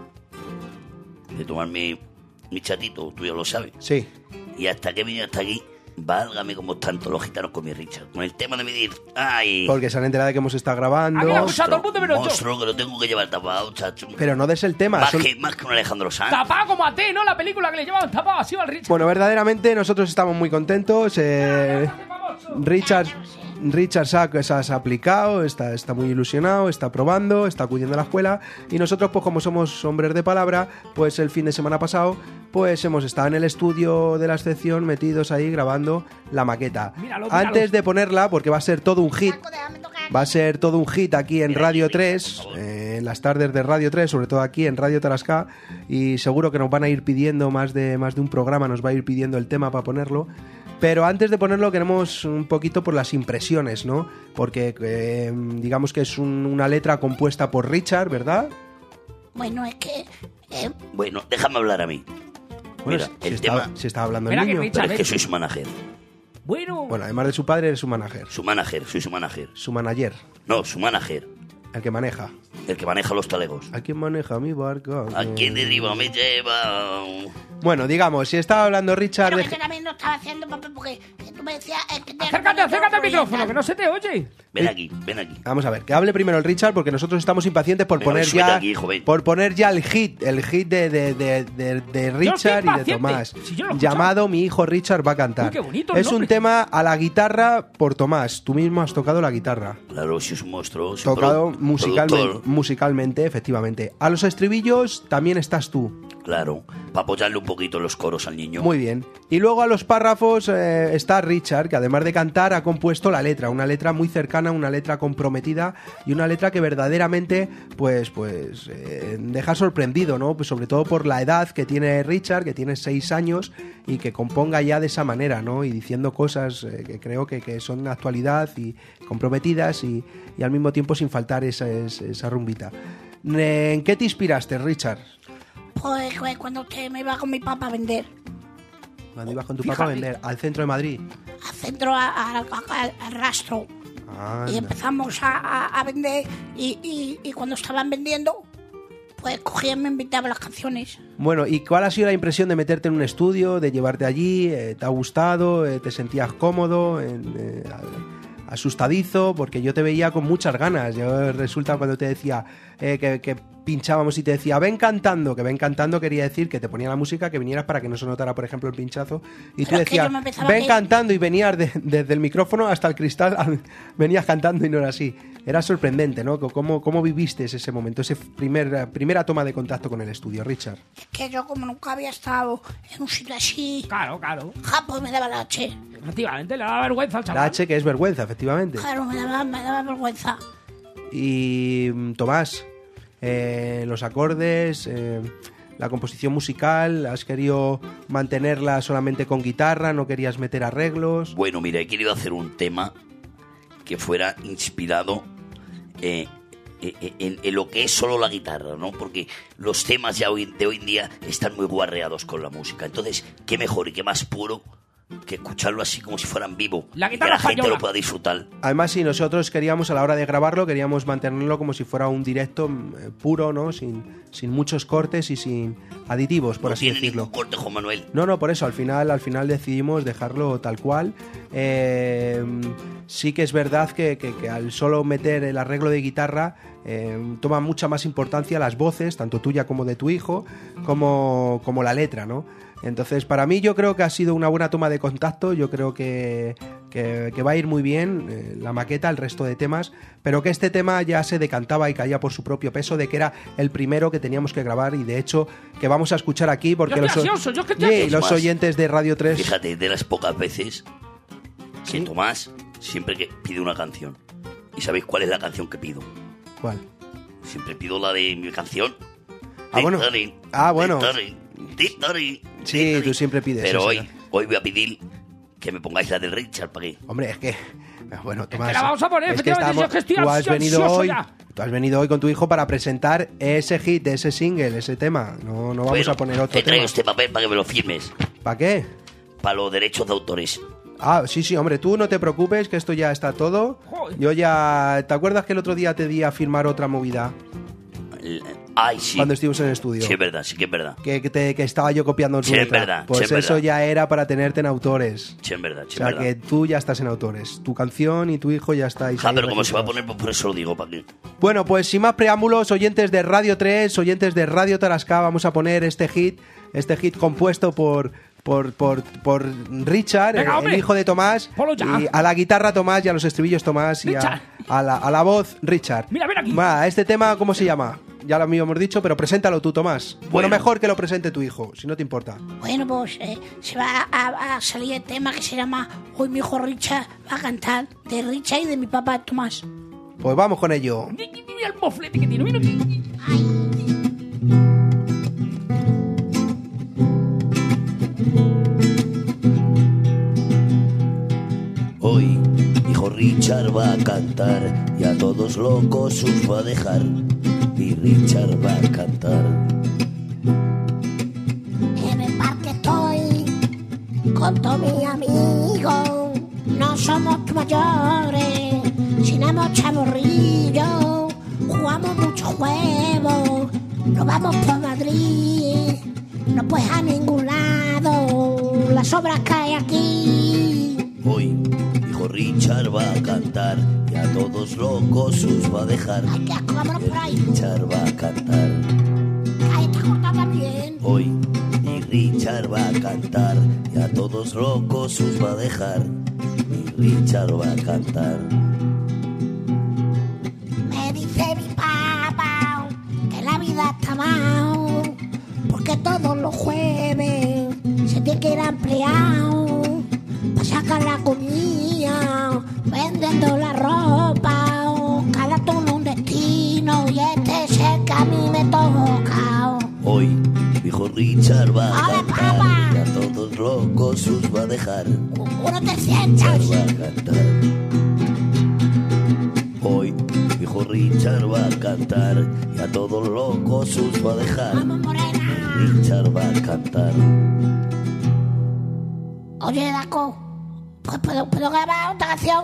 [SPEAKER 7] de tomar mi, mi chatito, tú ya lo sabes.
[SPEAKER 4] Sí.
[SPEAKER 7] Y hasta que he venido hasta aquí, válgame como tanto los gitanos con mi Richard. Con el tema de medir. ¡Ay!
[SPEAKER 4] Porque se han enterado de que hemos estado grabando.
[SPEAKER 1] Aquí la escucha todo el mundo menos yo.
[SPEAKER 7] Monstruo que lo tengo que llevar tapado, chacho.
[SPEAKER 4] Pero no des el tema.
[SPEAKER 7] Más
[SPEAKER 4] son-
[SPEAKER 7] que, más que un Alejandro Sanz.
[SPEAKER 1] Tapado como a ti, ¿no? La película que le llevaban tapado así al Richard.
[SPEAKER 4] Bueno, verdaderamente nosotros estamos muy contentos. eh, Richard, Richard se ha, se ha- se ha aplicado, está, está muy ilusionado, está probando, está acudiendo a la escuela. Y nosotros, pues como somos hombres de palabra, pues el fin de semana pasado, pues hemos estado en el estudio de la excepción metidos ahí grabando la maqueta.
[SPEAKER 1] Míralo, míralo.
[SPEAKER 4] Antes de ponerla, porque va a ser todo un hit. Va a ser todo un hit aquí en Radio tres, eh, en las tardes de Radio tres, sobre todo aquí en Radio Tarascá, y seguro que nos van a ir pidiendo más de, más de un programa, nos va a ir pidiendo el tema para ponerlo. Pero antes de ponerlo queremos un poquito por las impresiones, ¿no? Porque eh, digamos que es un- una letra compuesta por Richard, ¿verdad?
[SPEAKER 6] Bueno, es que... eh,
[SPEAKER 7] Bueno, déjame hablar a mí.
[SPEAKER 4] Bueno,
[SPEAKER 7] Mira,
[SPEAKER 4] si,
[SPEAKER 7] el
[SPEAKER 4] estaba,
[SPEAKER 7] tema...
[SPEAKER 4] si estaba hablando el
[SPEAKER 1] Espera que
[SPEAKER 4] niño.
[SPEAKER 1] Richard-
[SPEAKER 7] Pero es que soy su manager.
[SPEAKER 1] Bueno,
[SPEAKER 4] Bueno, además de su padre, es su manager.
[SPEAKER 7] Su manager, soy su manager.
[SPEAKER 4] Su manager,
[SPEAKER 7] No, su manager.
[SPEAKER 4] el que maneja.
[SPEAKER 7] El que maneja los talegos.
[SPEAKER 4] ¿A quién maneja mi barca?
[SPEAKER 7] ¿A quién deriva me lleva?
[SPEAKER 4] Bueno, digamos, si estaba hablando Richard...
[SPEAKER 6] pero
[SPEAKER 4] de-
[SPEAKER 6] que yo también lo estaba haciendo, papá, porque que tú me decías... eh, que te-
[SPEAKER 1] acércate, acércate al micrófono, que no se te oye.
[SPEAKER 7] Ven aquí, ven aquí.
[SPEAKER 4] Vamos a ver, que hable primero el Richard porque nosotros estamos impacientes por
[SPEAKER 7] Venga,
[SPEAKER 4] poner
[SPEAKER 7] suelta
[SPEAKER 4] ya
[SPEAKER 7] aquí, joven.
[SPEAKER 4] por poner ya el hit, el hit de, de, de, de- de Richard y de
[SPEAKER 1] impaciente.
[SPEAKER 4] Tomás.
[SPEAKER 1] Si yo lo he escuchado.
[SPEAKER 4] Llamado Mi hijo Richard va a cantar.
[SPEAKER 1] Uy, qué bonito el
[SPEAKER 4] es un
[SPEAKER 1] nombre.
[SPEAKER 4] tema a la guitarra por Tomás. Tú mismo has tocado la guitarra.
[SPEAKER 7] Claro, si es un monstruo. soy
[SPEAKER 4] Tocado
[SPEAKER 7] produ-
[SPEAKER 4] musicalmente,
[SPEAKER 7] productor.
[SPEAKER 4] musicalmente, efectivamente. A los estribillos también estás tú.
[SPEAKER 7] Claro, para apoyarle un poquito los coros al niño.
[SPEAKER 4] Muy bien. Y luego a los párrafos eh, está Richard, que además de cantar ha compuesto la letra, una letra muy cercana, una letra comprometida y una letra que verdaderamente pues pues eh, deja sorprendido, ¿no? Pues sobre todo por la edad que tiene Richard, que tiene seis años y que componga ya de esa manera, ¿no? Y diciendo cosas eh, que creo que, que son de actualidad y comprometidas y, y al mismo tiempo sin faltar esa, esa, esa rumbita. ¿En qué te inspiraste, Richard?
[SPEAKER 6] Pues pues, cuando usted me iba con mi papá a vender
[SPEAKER 4] Cuando ibas con tu
[SPEAKER 1] Fíjate.
[SPEAKER 4] papá a vender al centro de Madrid.
[SPEAKER 6] al centro, a- a- a- al rastro.
[SPEAKER 4] Anda.
[SPEAKER 6] Y empezamos a, a- a vender y, y- y cuando estaban vendiendo, pues cogían, me invitaban las canciones.
[SPEAKER 4] Bueno, ¿y cuál ha sido la impresión de meterte en un estudio, de llevarte allí? Eh, ¿Te ha gustado? Eh, ¿Te sentías cómodo? En, eh, a- asustadizo? Porque yo te veía con muchas ganas. Yo resulta cuando te decía eh, que, que pinchábamos y te decía ven cantando, que ven cantando quería decir que te ponía la música, que vinieras para que no se notara, por ejemplo, el pinchazo. Y tú
[SPEAKER 6] Pero es que
[SPEAKER 4] decías
[SPEAKER 6] yo me empezaba
[SPEAKER 4] ven
[SPEAKER 6] a-
[SPEAKER 4] cantando y venías de- desde el micrófono hasta el cristal, venías cantando y no era así. Era sorprendente, ¿no? ¿Cómo, cómo viviste ese momento, esa primer, primera toma de contacto con el estudio, Richard?
[SPEAKER 6] Es que yo como nunca había estado en un sitio así,
[SPEAKER 1] Claro, claro.
[SPEAKER 6] ja, pues me daba la H.
[SPEAKER 1] Efectivamente, le da vergüenza al
[SPEAKER 4] La
[SPEAKER 1] chaval.
[SPEAKER 4] H que es vergüenza, efectivamente.
[SPEAKER 6] Claro, me daba, me daba vergüenza.
[SPEAKER 4] Y mm, Tomás, eh, los acordes, eh, la composición musical, ¿has querido mantenerla solamente con guitarra? ¿No querías meter arreglos?
[SPEAKER 7] Bueno, mira, he querido hacer un tema que fuera inspirado eh, eh, eh, en, en lo que es solo la guitarra, ¿no? Porque los temas ya hoy, de hoy en día están muy guarreados con la música. Entonces, qué mejor y qué más puro que escucharlo así como si fueran vivo.
[SPEAKER 1] La
[SPEAKER 7] y que
[SPEAKER 1] guitarra
[SPEAKER 7] la gente
[SPEAKER 1] española.
[SPEAKER 7] lo pueda disfrutar.
[SPEAKER 4] Además, si nosotros queríamos a la hora de grabarlo, queríamos mantenerlo como si fuera un directo mm, eh, puro, ¿no? Sin, sin muchos cortes y sin aditivos, por
[SPEAKER 7] No
[SPEAKER 4] así
[SPEAKER 7] tiene
[SPEAKER 4] decirlo.
[SPEAKER 7] ningún corte, Juan Manuel.
[SPEAKER 4] No, no, por eso, al final, al final decidimos dejarlo tal cual. Eh, sí que es verdad que, que- que al solo meter el arreglo de guitarra eh, toma mucha más importancia las voces, tanto tuya como de tu hijo, como, como la letra, ¿no? Entonces, para mí yo creo que ha sido una buena toma de contacto, yo creo que, que- que va a ir muy bien eh, la maqueta, el resto de temas, pero que este tema ya se decantaba y caía por su propio peso de que era el primero que teníamos que grabar y de hecho que vamos a escuchar aquí porque
[SPEAKER 1] Yo
[SPEAKER 4] los,
[SPEAKER 1] estoy ansioso, yo es que estoy
[SPEAKER 4] Sí,
[SPEAKER 1] ansioso.
[SPEAKER 4] los
[SPEAKER 7] Más.
[SPEAKER 4] oyentes de Radio tres
[SPEAKER 7] Fíjate, de las pocas veces que
[SPEAKER 4] Sí.
[SPEAKER 7] Tomás siempre que pide una canción. ¿Y sabéis cuál es la canción que pido?
[SPEAKER 4] ¿Cuál?
[SPEAKER 7] Siempre pido la de mi canción.
[SPEAKER 4] Ah, bueno.
[SPEAKER 7] Tic-tac,
[SPEAKER 4] Ah, bueno.
[SPEAKER 7] tic-tac, tic-tac,
[SPEAKER 4] Sí,
[SPEAKER 7] tic-tac.
[SPEAKER 4] tú siempre pides
[SPEAKER 7] Pero
[SPEAKER 4] esa,
[SPEAKER 7] hoy,
[SPEAKER 4] ¿no?
[SPEAKER 7] hoy voy a pedir que me pongáis la de Richard, ¿para qué?
[SPEAKER 4] Hombre, es que... Bueno, Tomás...
[SPEAKER 1] que la vamos a poner,
[SPEAKER 4] es que
[SPEAKER 1] efectivamente,
[SPEAKER 4] estamos-
[SPEAKER 1] yo que estoy
[SPEAKER 4] tú has venido
[SPEAKER 1] ansioso
[SPEAKER 4] hoy...
[SPEAKER 1] ya.
[SPEAKER 4] Tú has venido hoy con tu hijo para presentar ese hit, ese single, ese tema. No, no vamos
[SPEAKER 7] Bueno,
[SPEAKER 4] a poner otro
[SPEAKER 7] te traigo
[SPEAKER 4] tema.
[SPEAKER 7] este papel para que me lo firmes.
[SPEAKER 4] ¿Para qué?
[SPEAKER 7] Para los derechos de autores.
[SPEAKER 4] Ah, sí, sí, hombre, tú no te preocupes, que esto ya está todo.
[SPEAKER 1] Joder.
[SPEAKER 4] Yo ya... ¿Te acuerdas que el otro día te di a firmar otra movida?
[SPEAKER 7] El- Ay, sí.
[SPEAKER 4] Cuando estuvimos en el estudio.
[SPEAKER 7] Sí, es verdad, sí que es verdad.
[SPEAKER 4] Que, que, te- que estaba yo copiando tu
[SPEAKER 7] Sí, es
[SPEAKER 4] letra.
[SPEAKER 7] verdad,
[SPEAKER 4] Pues
[SPEAKER 7] sí, es
[SPEAKER 4] eso
[SPEAKER 7] verdad.
[SPEAKER 4] ya era para tenerte en autores.
[SPEAKER 7] Sí, es verdad, sí,
[SPEAKER 4] O
[SPEAKER 7] es
[SPEAKER 4] sea
[SPEAKER 7] verdad.
[SPEAKER 4] que tú ya estás en autores. Tu canción y tu hijo ya estáis
[SPEAKER 7] Ah,
[SPEAKER 4] ahí
[SPEAKER 7] pero como se va a
[SPEAKER 4] registrados.
[SPEAKER 7] poner, pues por eso lo digo, ¿para qué?
[SPEAKER 4] Bueno, pues sin más preámbulos, oyentes de Radio tres, oyentes de Radio Tarasca, vamos a poner este hit, este hit compuesto por por, por, por Richard,
[SPEAKER 1] Venga,
[SPEAKER 4] el,
[SPEAKER 1] hombre.
[SPEAKER 4] el hijo de Tomás,
[SPEAKER 1] Ponlo ya.
[SPEAKER 4] y a la guitarra Tomás y a los estribillos Tomás y
[SPEAKER 1] Richard.
[SPEAKER 4] a, a la, a la voz Richard.
[SPEAKER 1] Mira, ven aquí.
[SPEAKER 4] Va, este tema, ¿cómo se llama? Ya lo mismo hemos dicho, pero preséntalo tú, Tomás. Bueno,
[SPEAKER 7] Bueno.
[SPEAKER 4] mejor que lo presente tu hijo, si no te importa.
[SPEAKER 6] Bueno, pues eh, se va a, a salir el tema que se llama Hoy mi hijo Richard va a cantar de Richard y de mi papá Tomás.
[SPEAKER 4] Pues vamos con ello.
[SPEAKER 1] Mira el moflete que tiene, mira.
[SPEAKER 7] Hoy, hijo Richard va a cantar y a todos locos sus va a dejar. Y Richard va a cantar.
[SPEAKER 6] En el parque estoy con todos mis amigos. No somos mayores, cenamos chaborrillos, jugamos muchos juegos, nos vamos por Madrid, no puedes a ningún lado, las obras caen aquí.
[SPEAKER 7] Hoy, hijo Richard va a cantar y a todos locos sus va a dejar.
[SPEAKER 6] Ay, qué asco, vámonos por ahí.
[SPEAKER 7] Richard va a cantar.
[SPEAKER 6] Ay, está cortado también.
[SPEAKER 7] Hoy, y Richard va a cantar y a todos locos sus va a dejar. Y Richard va a cantar.
[SPEAKER 6] Me dice mi papá que la vida está mal, porque todos los jueves se tiene que ir empleado para sacar la comida, vendiendo la ropa, cada turno un destino y este es el que a mí me toca.
[SPEAKER 7] Hoy, hijo Richard va a
[SPEAKER 6] ¡Hola,
[SPEAKER 7] cantar
[SPEAKER 6] papá!
[SPEAKER 7] y a todos locos sus va a dejar.
[SPEAKER 6] Uno te
[SPEAKER 7] Richard
[SPEAKER 6] sientas.
[SPEAKER 7] va a cantar. Hoy, hijo Richard va a cantar y a todos locos sus va a dejar.
[SPEAKER 6] Vamos, morena.
[SPEAKER 7] Richard va a cantar.
[SPEAKER 6] Oye, Daco, ¿puedo, puedo, ¿puedo grabar otra canción?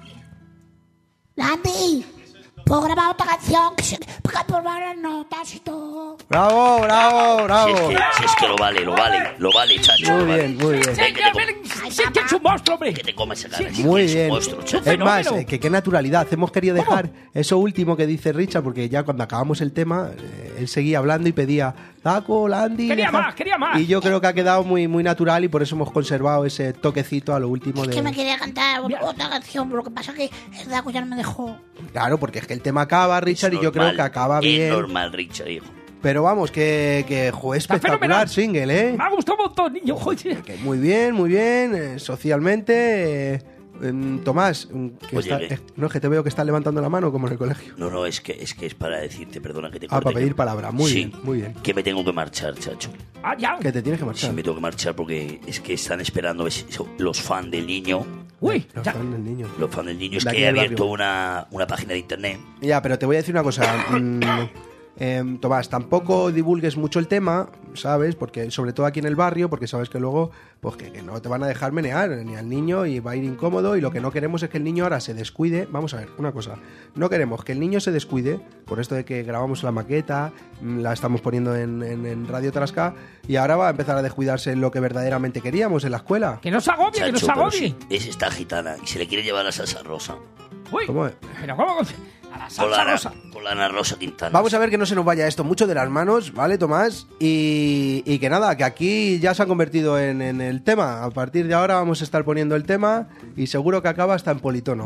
[SPEAKER 6] Landy, ¿puedo grabar otra canción? Que se, para probar las notas y todo.
[SPEAKER 4] ¡Bravo, bravo, bravo!
[SPEAKER 7] Si es, que, si es que lo vale, lo vale, lo vale, chacho.
[SPEAKER 4] Muy
[SPEAKER 7] lo vale.
[SPEAKER 4] bien, muy bien.
[SPEAKER 1] Sí,
[SPEAKER 7] Ven, que
[SPEAKER 1] que,
[SPEAKER 7] te
[SPEAKER 1] ven,
[SPEAKER 7] com-
[SPEAKER 1] sí, que es un monstruo, hombre.
[SPEAKER 7] que te comas esa cara.
[SPEAKER 1] Sí,
[SPEAKER 7] que
[SPEAKER 4] Muy
[SPEAKER 7] eres un
[SPEAKER 4] bien.
[SPEAKER 7] monstruo, chacho.
[SPEAKER 4] Es más,
[SPEAKER 1] fenómeno.
[SPEAKER 4] eh, que qué naturalidad. Hemos querido dejar eso último que dice Richard, porque ya cuando acabamos el tema, eh, él seguía hablando y pedía Taco, Landy.
[SPEAKER 1] Quería
[SPEAKER 4] deja-".
[SPEAKER 1] más, quería más.
[SPEAKER 4] Y yo creo que ha quedado muy, muy natural y por eso hemos conservado ese toquecito a lo último
[SPEAKER 6] Es
[SPEAKER 4] de.
[SPEAKER 6] que me quería cantar
[SPEAKER 1] Mira.
[SPEAKER 6] otra canción, pero lo que pasa es que el Daco ya no me dejó.
[SPEAKER 4] Claro, porque es que el tema acaba, Richard, y yo creo
[SPEAKER 7] Normal,
[SPEAKER 4] que acaba
[SPEAKER 7] es
[SPEAKER 4] bien.
[SPEAKER 7] normal, Richard, hijo.
[SPEAKER 4] Pero vamos, que, que jo,
[SPEAKER 1] Está
[SPEAKER 4] espectacular
[SPEAKER 1] fenomenal.
[SPEAKER 4] single, ¿eh?
[SPEAKER 1] Me ha gustado un montón, niño. Joder.
[SPEAKER 4] Que muy bien, muy bien, eh, socialmente. eh, em, Tomás, mm, que
[SPEAKER 7] Oye,
[SPEAKER 4] está-
[SPEAKER 7] ¿qué?
[SPEAKER 4] eh, no es que te veo que estás levantando la mano como en el colegio.
[SPEAKER 7] No, no, es que es, que es para decirte, perdona que te
[SPEAKER 4] Ah,
[SPEAKER 7] corte,
[SPEAKER 4] para pedir
[SPEAKER 7] que-
[SPEAKER 4] palabra. Muy
[SPEAKER 7] Sí,
[SPEAKER 4] bien, muy bien.
[SPEAKER 7] Que me tengo que marchar, chacho.
[SPEAKER 1] Ah, ya.
[SPEAKER 4] Que te tienes que
[SPEAKER 7] Sí,
[SPEAKER 4] marchar.
[SPEAKER 7] me tengo que marchar porque es que están esperando es- los fans del niño.
[SPEAKER 1] Uy,
[SPEAKER 4] Los
[SPEAKER 1] ya.
[SPEAKER 4] fans del niño.
[SPEAKER 7] Los fans del niño es
[SPEAKER 4] De aquí
[SPEAKER 7] que he
[SPEAKER 4] del
[SPEAKER 7] abierto
[SPEAKER 4] barrio.
[SPEAKER 7] una, una página de internet.
[SPEAKER 4] Ya, pero te voy a decir una cosa. mm, em, Tomás, tampoco divulgues mucho el tema, ¿sabes? Porque sobre todo aquí en el barrio, porque sabes que luego, pues que, que no te van a dejar menear ni al niño y va a ir incómodo y lo que no queremos es que el niño ahora se descuide. Vamos a ver, una cosa. No queremos que el niño se descuide por esto de que grabamos la maqueta, mm, la estamos poniendo en, en- en Radio Tarasca y ahora va a empezar a descuidarse en lo que verdaderamente queríamos en la escuela.
[SPEAKER 1] Que no se agobie, que no
[SPEAKER 7] Chacho,
[SPEAKER 1] se
[SPEAKER 7] pero
[SPEAKER 1] agobie.
[SPEAKER 7] si es esta gitana y se le quiere llevar a salsa rosa.
[SPEAKER 1] Uy,
[SPEAKER 4] ¿Cómo es?
[SPEAKER 1] pero ¿cómo? A la
[SPEAKER 7] Con
[SPEAKER 1] salsa
[SPEAKER 7] la, Ana-
[SPEAKER 1] rosa.
[SPEAKER 7] con la Ana Rosa Quintana.
[SPEAKER 4] Vamos a ver que no se nos vaya esto mucho de las manos, ¿vale, Tomás? Y, y que nada, que aquí ya se han convertido en, en el tema. A partir de ahora vamos a estar poniendo el tema y seguro que acaba hasta en politono.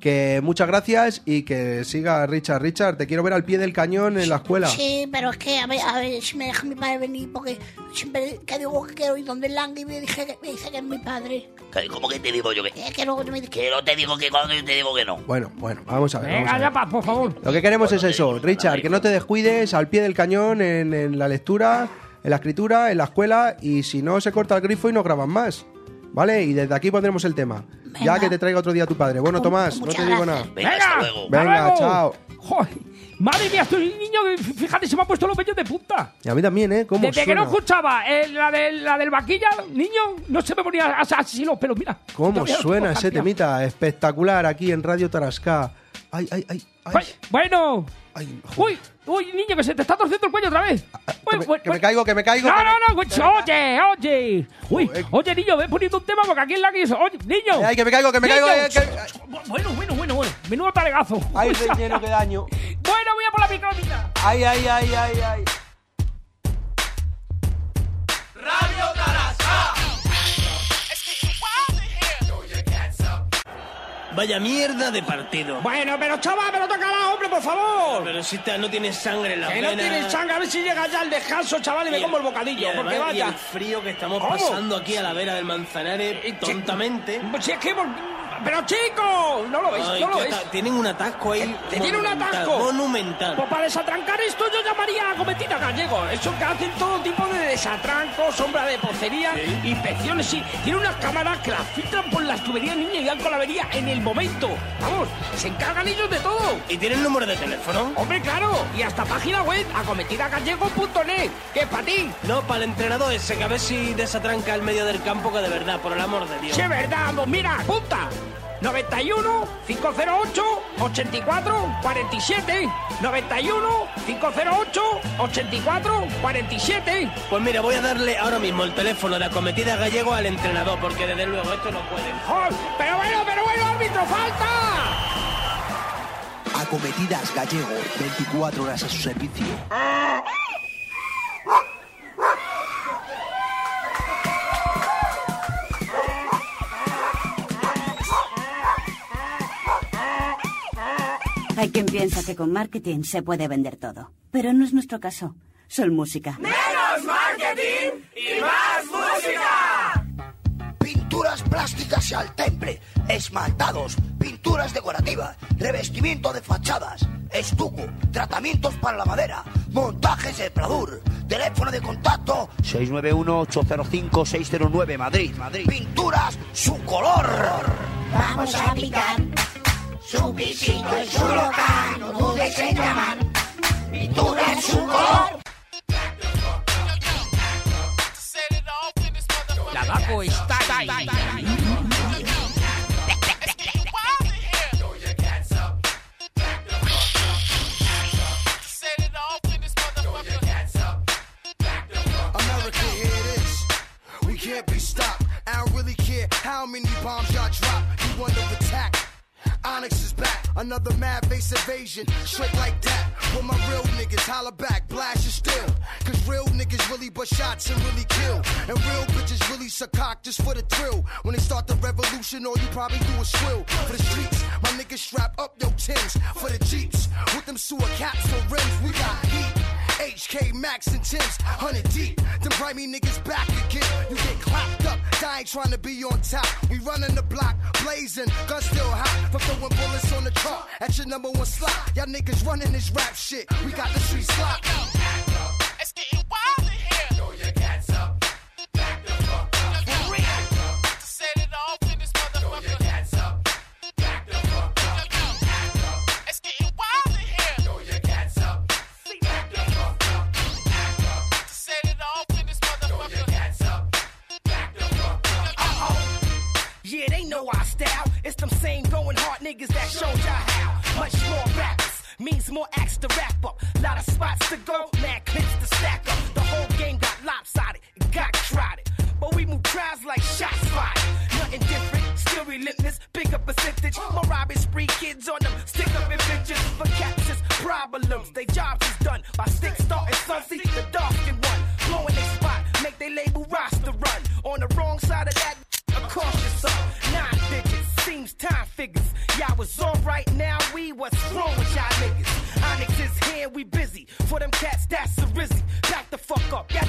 [SPEAKER 4] que muchas gracias y que siga Richard. Richard, te quiero ver al pie del cañón en la escuela.
[SPEAKER 6] Sí, pero es que a ver, a ver si me deja mi padre venir, porque siempre que digo que quiero ir donde el Langui me, dije que, me dice que es mi padre.
[SPEAKER 7] ¿Cómo que te digo yo que?
[SPEAKER 6] Es que luego me dice
[SPEAKER 7] Que no te digo que cuando yo te digo que no.
[SPEAKER 4] Bueno, bueno, vamos a ver. vamos
[SPEAKER 1] Venga,
[SPEAKER 4] a ver.
[SPEAKER 1] ya, pa, por favor.
[SPEAKER 4] Lo que queremos
[SPEAKER 7] Bueno,
[SPEAKER 4] es eso,
[SPEAKER 7] te digo,
[SPEAKER 4] Richard,
[SPEAKER 7] ahí,
[SPEAKER 4] que no te descuides al pie del cañón en, en la lectura, en la escritura, en la escuela, y si no se corta el grifo y no graban más. ¿Vale? Y desde aquí pondremos el tema.
[SPEAKER 6] Venga.
[SPEAKER 4] Ya que te traiga otro día tu padre. Bueno,
[SPEAKER 6] Con-
[SPEAKER 4] Tomás,
[SPEAKER 6] con
[SPEAKER 4] no te
[SPEAKER 6] muchas
[SPEAKER 4] digo
[SPEAKER 6] gracias.
[SPEAKER 4] nada.
[SPEAKER 7] Venga, hasta luego.
[SPEAKER 1] hasta
[SPEAKER 4] Venga,
[SPEAKER 1] luego.
[SPEAKER 4] chao.
[SPEAKER 1] Joder, madre mía, estoy niño, fíjate, se me han puesto los vellos de punta.
[SPEAKER 4] Y a mí también, ¿eh? ¿Cómo
[SPEAKER 1] Desde que no
[SPEAKER 4] suena?
[SPEAKER 1] escuchaba eh, la, de, la del vaquilla, niño, no se me ponía así, así los pelos, mira.
[SPEAKER 4] ¿Cómo
[SPEAKER 1] Todavía los
[SPEAKER 4] suena
[SPEAKER 1] tengo
[SPEAKER 4] ese
[SPEAKER 1] cambiados.
[SPEAKER 4] temita? Espectacular aquí en Radio Tarascá. Ay, ay, ay. ay.
[SPEAKER 1] Pues, bueno.
[SPEAKER 4] Ay, joder.
[SPEAKER 1] Uy, uy, niño, que se te está torciendo el cuello otra vez.
[SPEAKER 4] Que
[SPEAKER 1] Uy,
[SPEAKER 4] me,
[SPEAKER 1] uy,
[SPEAKER 4] que me
[SPEAKER 1] uy.
[SPEAKER 4] caigo, que me caigo.
[SPEAKER 1] No,
[SPEAKER 4] que me-
[SPEAKER 1] no, no, uy, oye, oye. Uy,
[SPEAKER 4] Joder.
[SPEAKER 1] oye, niño, ve poniendo un tema porque aquí en la que oye, niño.
[SPEAKER 4] Ay, que me caigo, que me
[SPEAKER 1] Niño.
[SPEAKER 4] caigo. eh, que-
[SPEAKER 1] Bueno, bueno, bueno, bueno. Menudo talegazo.
[SPEAKER 4] Ay,
[SPEAKER 1] Uy,
[SPEAKER 4] señor, qué daño.
[SPEAKER 1] Bueno, voy a por la micrónica.
[SPEAKER 4] Ay, ay, ay, ay, ay.
[SPEAKER 2] Radio Tarasca.
[SPEAKER 8] Vaya mierda de partido.
[SPEAKER 1] Bueno, pero chaval, me lo tocará, hombre, por favor.
[SPEAKER 8] Pero si esta no tiene sangre en la
[SPEAKER 1] Que
[SPEAKER 8] vena.
[SPEAKER 1] no tiene sangre, a ver si llega ya el descanso, chaval, y me
[SPEAKER 8] Y
[SPEAKER 1] como el
[SPEAKER 8] y
[SPEAKER 1] bocadillo,
[SPEAKER 8] además,
[SPEAKER 1] porque
[SPEAKER 8] y
[SPEAKER 1] vaya.
[SPEAKER 8] el frío que estamos
[SPEAKER 1] ¿Cómo?
[SPEAKER 8] pasando aquí a la vera del Manzanares,
[SPEAKER 1] Eh,
[SPEAKER 8] tontamente.
[SPEAKER 1] Si es que... Pero chicos, no lo veis,
[SPEAKER 8] Ay,
[SPEAKER 1] no lo
[SPEAKER 8] qué
[SPEAKER 1] veis.
[SPEAKER 8] ata- tienen un atasco ahí.
[SPEAKER 1] ¿Que tiene un
[SPEAKER 8] monumental,
[SPEAKER 1] atasco?
[SPEAKER 8] Monumental.
[SPEAKER 1] Pues para desatrancar esto yo llamaría a Cometida Gallego. Eso que hacen todo tipo de desatranco, sombra de pocería, inspecciones, sí. Tiene unas cámaras que las filtran por las tuberías, niña, y dan con la avería en el momento. Vamos, se encargan ellos de todo.
[SPEAKER 8] ¿Y tienen número de teléfono?
[SPEAKER 1] Hombre, claro, y hasta página web, acometidagallego punto net, que es para ti.
[SPEAKER 8] No, para el entrenador ese, que a ver si desatranca el medio del campo, que de verdad, por el amor de Dios.
[SPEAKER 1] Sí, es verdad, pues mira, apunta. noventa y uno, cinco cero ocho, ochenta y cuatro, cuarenta y siete. noventa y uno, cinco cero ocho, ochenta y cuatro, cuarenta y siete.
[SPEAKER 8] Pues mira, voy a darle ahora mismo el teléfono de Acometida Gallego al entrenador, porque desde luego esto no puede.
[SPEAKER 1] ¡Joder! Pero bueno, pero bueno, árbitro, falta.
[SPEAKER 9] Acometidas Gallego, veinticuatro horas a su servicio.
[SPEAKER 10] Hay quien piensa que con marketing se puede vender todo, pero no es nuestro caso. Sol Música.
[SPEAKER 2] ¡Menos marketing y más música!
[SPEAKER 9] Pinturas plásticas y al temple, esmaltados, pinturas decorativas, revestimiento de fachadas, estuco, tratamientos para la madera, montajes de Pladur, teléfono de contacto seis nueve uno, ocho cero cinco, seis cero nueve, Madrid, Madrid. Pinturas su color.
[SPEAKER 6] Vamos a picar su pisito en su local, no dudes en llamar. Pintura en su color.
[SPEAKER 1] La Baco está ahí.
[SPEAKER 11] America, hear this. We can't be stopped. I don't really care how many bombs y'all drop. You under attack. Onyx is back. Another mad face invasion. Straight like that. With my real niggas, holler back, blast your still. Cause real niggas really bust shots and really kill. And real bitches really suck cock just for the thrill. When they start the revolution, all you probably do is swill. For the streets, my niggas strap up your tins. For the Jeeps, with them sewer caps for rims, we got heat. H K, Max, and Tim's, hundred deep. Them grimy niggas back again. You get clapped up. I ain't trying to be on top. We running the block, blazing, guns still hot. For throwing bullets on the chart at your number one slot. Y'all niggas running this rap shit. We got the streets locked.
[SPEAKER 2] It's getting wild in here. Throw your cats up. Back the fuck up. For real. To set it off in this motherfucker. Throw your cats up. Back the fuck up. It's getting wild in here. Throw your cats up. Back the fuck up. To set it off in this motherfucker. Throw your cats up. Back the fuck up.
[SPEAKER 12] Uh-oh. Yeah, they know our style. It's them same going hard niggas that showed y'all how. Much more rappers means more acts to wrap up. Lot of spots to go, mad clips to stack up. The whole game got lopsided, it got crowded. But we move crowds like shots fired. Nothing different, still relentless, bigger percentage. More robbing spree kids on them, stick up in bitches. For cats is problems, they jobs is done. By sticks starting sun, see the dark can run. Blowing they spot, make they label roster run. On the wrong side of that, a cautious up. Nine digits, seems time figures. Y'all was on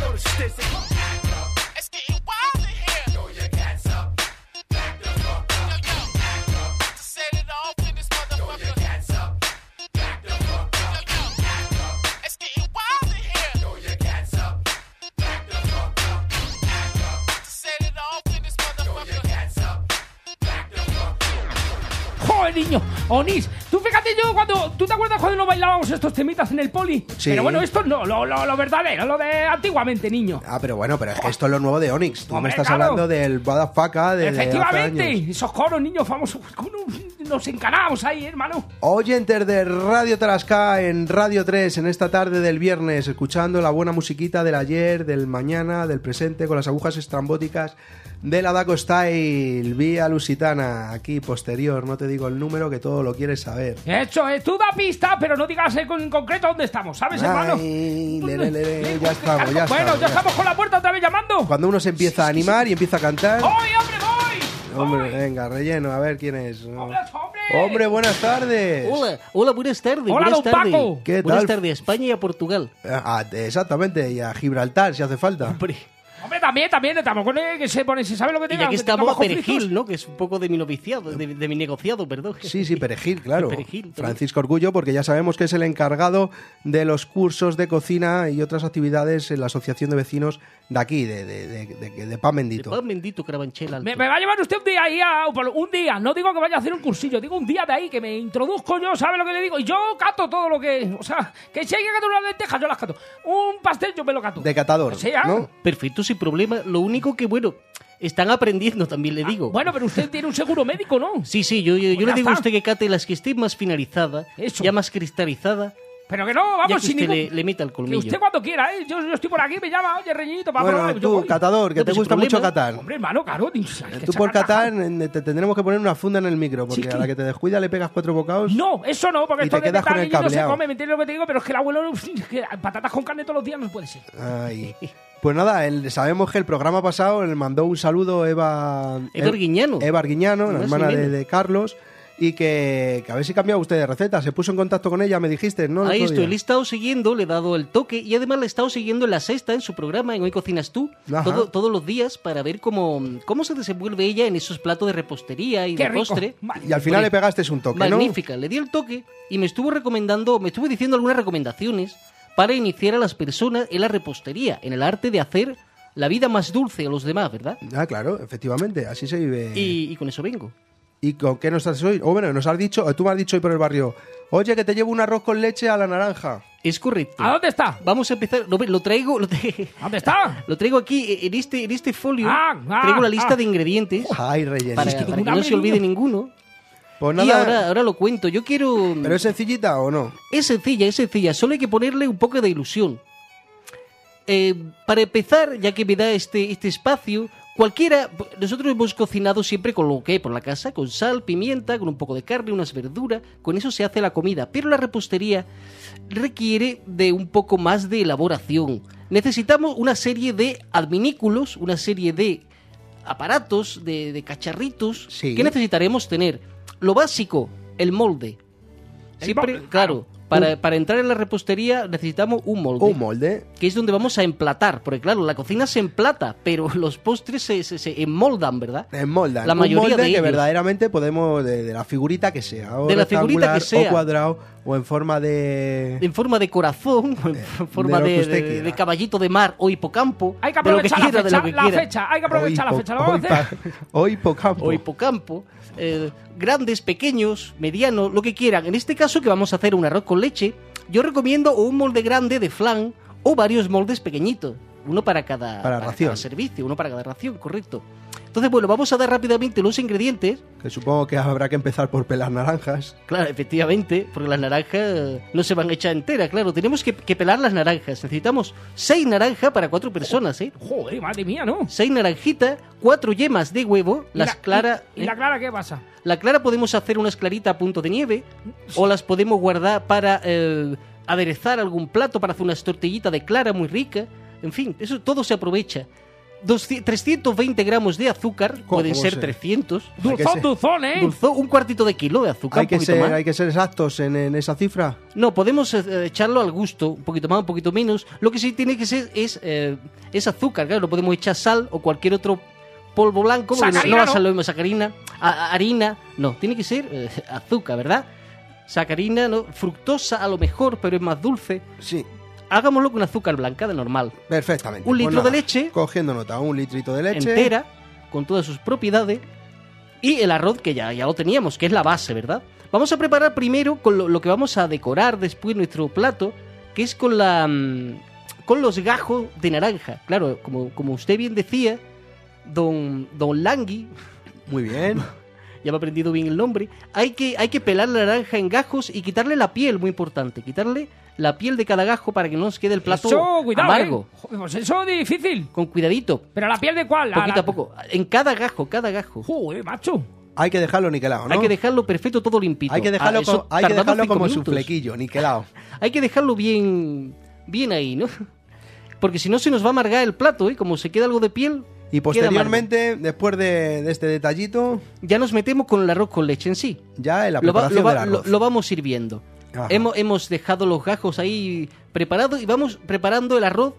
[SPEAKER 12] know the stizzy.
[SPEAKER 2] It's getting wild in here. Throw your cats up. Back the fuck up. Yo, yo. Back up. To set it off in this motherfucker. Throw your cats up. Back the fuck up. Yo, yo. Back up. It's getting wild in here. Throw your cats up. Back the fuck up. Back up. To set it off in this motherfucker. Throw your cats up. Back the fuck up.
[SPEAKER 1] ¡Joder, niño! Onís, tú fíjate yo cuando... ¿Tú te acuerdas cuando nos bailábamos estos temitas en el poli?
[SPEAKER 4] Sí.
[SPEAKER 1] Pero bueno, esto no, lo, lo, lo verdadero, lo de antiguamente, niño.
[SPEAKER 4] Ah, pero bueno, pero es que esto es lo nuevo de Onyx. Tú
[SPEAKER 1] Hombre,
[SPEAKER 4] me estás
[SPEAKER 1] claro.
[SPEAKER 4] hablando del Badafaka de, de hace
[SPEAKER 1] Efectivamente,
[SPEAKER 4] años.
[SPEAKER 1] esos coros, niños famosos. ¿Cómo nos encanamos ahí, hermano?
[SPEAKER 4] Oyentes de Radio Tarasca en Radio tres en esta tarde del viernes, escuchando la buena musiquita del ayer, del mañana, del presente, con las agujas estrambóticas de la Daco Style, vía Lusitana, aquí posterior, no te digo el número que todo lo quieres saber.
[SPEAKER 1] Hecho, eh, tú da pista, pero no digas eh, en concreto dónde estamos, ¿sabes, hermano?
[SPEAKER 4] Ay, le, le, le, le, ya estamos, ya
[SPEAKER 1] Bueno,
[SPEAKER 4] estamos.
[SPEAKER 1] ya estamos con la puerta otra vez llamando.
[SPEAKER 4] Cuando uno se empieza a animar y empieza a cantar...
[SPEAKER 1] ¡Voy, hombre, voy!
[SPEAKER 4] Hombre, venga, relleno, a ver quién es.
[SPEAKER 1] ¡Hombre, hombre!
[SPEAKER 4] Hombre, buenas tardes.
[SPEAKER 13] Hola, hola, buenas tardes.
[SPEAKER 1] Hola,
[SPEAKER 13] buenas
[SPEAKER 1] don
[SPEAKER 13] tardes.
[SPEAKER 1] Paco.
[SPEAKER 4] ¿Qué
[SPEAKER 13] Buenas
[SPEAKER 4] tal?
[SPEAKER 13] tardes a España y a Portugal.
[SPEAKER 4] Ah, exactamente, y a Gibraltar, si hace falta.
[SPEAKER 13] Hombre,
[SPEAKER 1] Hombre, también, también, estamos con él, que se pone, se sabe lo que
[SPEAKER 13] y
[SPEAKER 1] tiene.
[SPEAKER 13] ya que
[SPEAKER 1] aunque
[SPEAKER 13] estamos,
[SPEAKER 1] tengamos conflictos.
[SPEAKER 13] perejil, ¿no? Que es un poco de mi noviciado, de, de mi negociado, perdón.
[SPEAKER 4] Sí, sí, Perejil, claro.
[SPEAKER 13] Perejil, también.
[SPEAKER 4] Francisco Orgullo, porque ya sabemos que es el encargado de los cursos de cocina y otras actividades en la Asociación de Vecinos de aquí, de, de, de, de, de Pan
[SPEAKER 13] De
[SPEAKER 4] Bendito.
[SPEAKER 13] pan bendito, Carabanchel Alto.
[SPEAKER 1] Me, me va a llevar usted un día ahí a... Un día, no digo que vaya a hacer un cursillo, digo un día de ahí, que me introduzco yo, ¿sabe lo que le digo? Y yo cato todo lo que... O sea, que si hay que catar unas lentejas, yo las cato. Un pastel, yo me lo cato.
[SPEAKER 4] De catador,
[SPEAKER 1] O sea,
[SPEAKER 4] ¿no?
[SPEAKER 13] Perfecto, sin problema. Lo único que, bueno, están aprendiendo, también le digo.
[SPEAKER 1] Bueno, pero usted tiene un seguro médico, ¿no?
[SPEAKER 13] Sí, sí, yo, yo, yo
[SPEAKER 1] Pues
[SPEAKER 13] le
[SPEAKER 1] ya
[SPEAKER 13] digo a
[SPEAKER 1] está.
[SPEAKER 13] usted que cate las que estén más finalizadas,
[SPEAKER 1] Eso.
[SPEAKER 13] ya más cristalizadas,
[SPEAKER 1] Pero que no,
[SPEAKER 13] ya
[SPEAKER 1] vamos
[SPEAKER 13] que
[SPEAKER 1] sin
[SPEAKER 13] usted
[SPEAKER 1] ningún...
[SPEAKER 13] le, le meta el
[SPEAKER 1] Que
[SPEAKER 13] colmillo.
[SPEAKER 1] usted cuando quiera, ¿eh? Yo, yo estoy por aquí, me llama, oye, Reñito, para
[SPEAKER 4] Bueno,
[SPEAKER 1] probar, yo
[SPEAKER 4] tú,
[SPEAKER 1] voy.
[SPEAKER 4] catador, que
[SPEAKER 13] No,
[SPEAKER 4] te
[SPEAKER 13] pues sin
[SPEAKER 4] gusta mucho
[SPEAKER 13] problema.
[SPEAKER 4] catar.
[SPEAKER 1] Hombre, hermano, claro, hay que
[SPEAKER 4] Tú por
[SPEAKER 1] sacar
[SPEAKER 4] catar eh, te tendremos que poner una funda en el micro, porque
[SPEAKER 1] Sí,
[SPEAKER 4] a
[SPEAKER 1] que-
[SPEAKER 4] la que te descuida le pegas cuatro bocados.
[SPEAKER 1] No, eso no, porque
[SPEAKER 4] Y
[SPEAKER 1] esto
[SPEAKER 4] te
[SPEAKER 1] de
[SPEAKER 4] quedas con
[SPEAKER 1] metal
[SPEAKER 4] el
[SPEAKER 1] y no se
[SPEAKER 4] cableado.
[SPEAKER 1] come, ¿me entiendes lo que te digo? Pero es que el abuelo, es que patatas con carne todos los días no puede ser.
[SPEAKER 4] Ay. Pues nada, el- sabemos que el programa pasado le mandó un saludo Eva...
[SPEAKER 13] Eva Arguiñano.
[SPEAKER 4] Eva Arguiñano, la
[SPEAKER 13] Más
[SPEAKER 4] hermana
[SPEAKER 13] ni
[SPEAKER 4] de,
[SPEAKER 13] menos.
[SPEAKER 4] de Carlos, y que, que a ver si cambiaba usted de receta. Se puso en contacto con ella, me dijiste, ¿no? El
[SPEAKER 13] Ahí
[SPEAKER 4] otro
[SPEAKER 13] estoy,
[SPEAKER 4] día.
[SPEAKER 13] le he estado siguiendo, le he dado el toque y además le he estado siguiendo en la sexta, en su programa, en Hoy Cocinas Tú,
[SPEAKER 4] Ajá.
[SPEAKER 13] todo- todos los días para ver cómo, cómo se desenvuelve ella en esos platos de repostería y
[SPEAKER 1] Qué
[SPEAKER 13] de
[SPEAKER 1] rico.
[SPEAKER 13] postre.
[SPEAKER 4] Y al final
[SPEAKER 13] Hombre,
[SPEAKER 4] le pegaste un toque, ¿no?
[SPEAKER 13] Magnífica, le di el toque y me estuvo recomendando, me estuvo diciendo algunas recomendaciones para iniciar a las personas en la repostería, en el arte de hacer la vida más dulce a los demás, ¿verdad?
[SPEAKER 4] Ah, claro, efectivamente, así se vive.
[SPEAKER 13] Y, y con eso vengo.
[SPEAKER 4] ¿Y con qué nos has hoy? O bueno, nos has dicho, tú me has dicho hoy por el barrio, oye, que te llevo un arroz con leche a la naranja.
[SPEAKER 13] Es correcto.
[SPEAKER 1] ¿A dónde está?
[SPEAKER 13] Vamos a empezar. Lo, lo traigo. Lo, tra-
[SPEAKER 1] ¿Dónde está?
[SPEAKER 13] lo traigo aquí en este, en este folio.
[SPEAKER 1] Ah, ah,
[SPEAKER 13] traigo la lista
[SPEAKER 1] ah.
[SPEAKER 13] de ingredientes
[SPEAKER 4] Ay, relleno.
[SPEAKER 13] para,
[SPEAKER 1] es que
[SPEAKER 13] para
[SPEAKER 1] tengo
[SPEAKER 13] que
[SPEAKER 1] un
[SPEAKER 13] no se
[SPEAKER 1] hambre,
[SPEAKER 13] olvide
[SPEAKER 1] niño.
[SPEAKER 13] ninguno.
[SPEAKER 4] Pues
[SPEAKER 13] Y
[SPEAKER 4] nada,
[SPEAKER 13] ahora, ahora lo cuento. Yo quiero.
[SPEAKER 4] ¿pero es sencillita o no?
[SPEAKER 13] Es sencilla, es sencilla. Solo hay que ponerle un poco de ilusión. Eh, para empezar, ya que me da este, este espacio, cualquiera. Nosotros hemos cocinado siempre con lo que hay por la casa, con sal, pimienta, con un poco de carne, unas verduras. Con eso se hace la comida. Pero la repostería requiere de un poco más de elaboración. Necesitamos una serie de adminículos, una serie de aparatos, de, de cacharritos
[SPEAKER 4] Sí.
[SPEAKER 13] que necesitaremos tener. Lo básico, el molde.
[SPEAKER 1] El
[SPEAKER 13] Siempre,
[SPEAKER 1] molde,
[SPEAKER 13] claro, para, para entrar en la repostería necesitamos un molde.
[SPEAKER 4] Un molde.
[SPEAKER 13] Que es donde vamos a emplatar, porque claro, la cocina se emplata, pero los postres se, se, se enmoldan, ¿verdad?
[SPEAKER 4] En molda.
[SPEAKER 13] La
[SPEAKER 4] un
[SPEAKER 13] mayoría
[SPEAKER 4] molde
[SPEAKER 13] de
[SPEAKER 4] que
[SPEAKER 13] ellos.
[SPEAKER 4] verdaderamente podemos, de, de la figurita que sea, o
[SPEAKER 13] De la figurita
[SPEAKER 4] rectangular,
[SPEAKER 13] que sea.
[SPEAKER 4] o cuadrado, o en forma de...
[SPEAKER 13] En forma de corazón, o en forma
[SPEAKER 4] de lo que
[SPEAKER 13] de,
[SPEAKER 4] usted
[SPEAKER 13] de-
[SPEAKER 4] quiera.
[SPEAKER 13] de caballito de mar o hipocampo.
[SPEAKER 1] Hay que
[SPEAKER 13] de lo
[SPEAKER 1] aprovechar la
[SPEAKER 13] quiera, de
[SPEAKER 1] fecha,
[SPEAKER 13] lo que
[SPEAKER 1] la
[SPEAKER 13] quiera.
[SPEAKER 1] fecha, hay que aprovechar la
[SPEAKER 4] Hoy
[SPEAKER 1] fecha,
[SPEAKER 4] po-
[SPEAKER 1] lo vamos
[SPEAKER 4] hoy
[SPEAKER 1] a hacer.
[SPEAKER 4] pa- Hoy hipocampo.
[SPEAKER 13] O hipocampo. eh, grandes, pequeños, medianos, lo que quieran. En este caso que vamos a hacer un arroz con leche, yo recomiendo o un molde grande de flan o varios moldes pequeñitos. Uno para cada,
[SPEAKER 4] Para ración.
[SPEAKER 13] cada servicio, uno para cada ración, correcto. Entonces, bueno, vamos a dar rápidamente los ingredientes.
[SPEAKER 4] Que supongo que habrá que empezar por pelar naranjas.
[SPEAKER 13] Claro, efectivamente, porque las naranjas no se van a echar enteras, claro. Tenemos que, que pelar las naranjas. Necesitamos seis naranjas para cuatro personas, ¿eh?
[SPEAKER 1] Joder, madre mía, ¿no?
[SPEAKER 13] Seis naranjitas, cuatro yemas de huevo,
[SPEAKER 1] ¿Y
[SPEAKER 13] las
[SPEAKER 1] la-
[SPEAKER 13] claras...
[SPEAKER 1] ¿Y, y la clara qué pasa?
[SPEAKER 13] La clara podemos hacer unas claritas a punto de nieve o las podemos guardar para eh, aderezar algún plato, para hacer unas tortillitas de clara muy rica. En fin, eso todo se aprovecha. doscientos, trescientos veinte gramos de azúcar, pueden ser
[SPEAKER 4] sé?
[SPEAKER 13] trescientos.
[SPEAKER 1] Dulzón, dulzón, ¿eh?
[SPEAKER 13] Dulzón, un cuartito de kilo de azúcar,
[SPEAKER 4] Hay
[SPEAKER 13] un
[SPEAKER 4] que,
[SPEAKER 13] poquito
[SPEAKER 4] ser,
[SPEAKER 13] más.
[SPEAKER 4] hay que ser exactos en, en esa cifra.
[SPEAKER 13] No, podemos eh, echarlo al gusto, un poquito más, un poquito menos. Lo que sí tiene que ser es, eh, es azúcar, claro, no podemos echar sal o cualquier otro polvo blanco, porque no,
[SPEAKER 1] Sacarina,
[SPEAKER 13] no va a
[SPEAKER 1] ¿no?
[SPEAKER 13] ser lo mismo, sacarina, a- a- harina, no, tiene que ser eh, azúcar, ¿verdad? Sacarina, no, fructosa a lo mejor, pero es más dulce.
[SPEAKER 4] Sí.
[SPEAKER 13] Hagámoslo con azúcar blanca de normal.
[SPEAKER 4] Perfectamente.
[SPEAKER 13] Un litro
[SPEAKER 4] Pues nada,
[SPEAKER 13] de leche.
[SPEAKER 4] Cogiendo nota, un litrito de leche.
[SPEAKER 13] Entera, con todas sus propiedades, y el arroz que ya, ya lo teníamos, que es la base, ¿verdad? Vamos a preparar primero con lo, lo que vamos a decorar después nuestro plato, que es con la mm, con los gajos de naranja. Claro, como, como usted bien decía, don, don Langui,
[SPEAKER 4] Muy bien.
[SPEAKER 13] ya me he aprendido bien el nombre, hay que, hay que pelar la naranja en gajos y quitarle la piel, muy importante, quitarle la piel de cada gajo para que no nos quede el plato
[SPEAKER 1] Eso, cuidado,
[SPEAKER 13] amargo.
[SPEAKER 1] ¿eh? Joder, pues eso es difícil.
[SPEAKER 13] Con cuidadito.
[SPEAKER 1] ¿Pero la piel de cuál? La-
[SPEAKER 13] Poquito
[SPEAKER 1] la-
[SPEAKER 13] a poco. En cada gajo, cada gajo.
[SPEAKER 1] Joder, macho.
[SPEAKER 4] Hay que dejarlo niquelado, ¿no?
[SPEAKER 13] Hay que dejarlo perfecto, todo limpito.
[SPEAKER 4] Hay que dejarlo,
[SPEAKER 13] Ah, eso
[SPEAKER 4] co- hay que
[SPEAKER 13] tardamos
[SPEAKER 4] dejarlo
[SPEAKER 13] cinco
[SPEAKER 4] como su
[SPEAKER 13] minutos.
[SPEAKER 4] flequillo, niquelado.
[SPEAKER 13] Hay que dejarlo bien, bien ahí, ¿no? Porque si no se nos va a amargar el plato, ¿eh? Como se queda algo de piel.
[SPEAKER 4] Y
[SPEAKER 13] queda
[SPEAKER 4] posteriormente, después de, de este detallito,
[SPEAKER 13] amargo. Ya nos metemos con el arroz con leche en sí.
[SPEAKER 4] ya en la
[SPEAKER 13] Lo, va-
[SPEAKER 4] preparación
[SPEAKER 13] lo va-
[SPEAKER 4] del arroz.
[SPEAKER 13] lo- lo vamos sirviendo.
[SPEAKER 4] Ajá.
[SPEAKER 13] Hemos, hemos dejado los gajos ahí preparados y vamos preparando el arroz.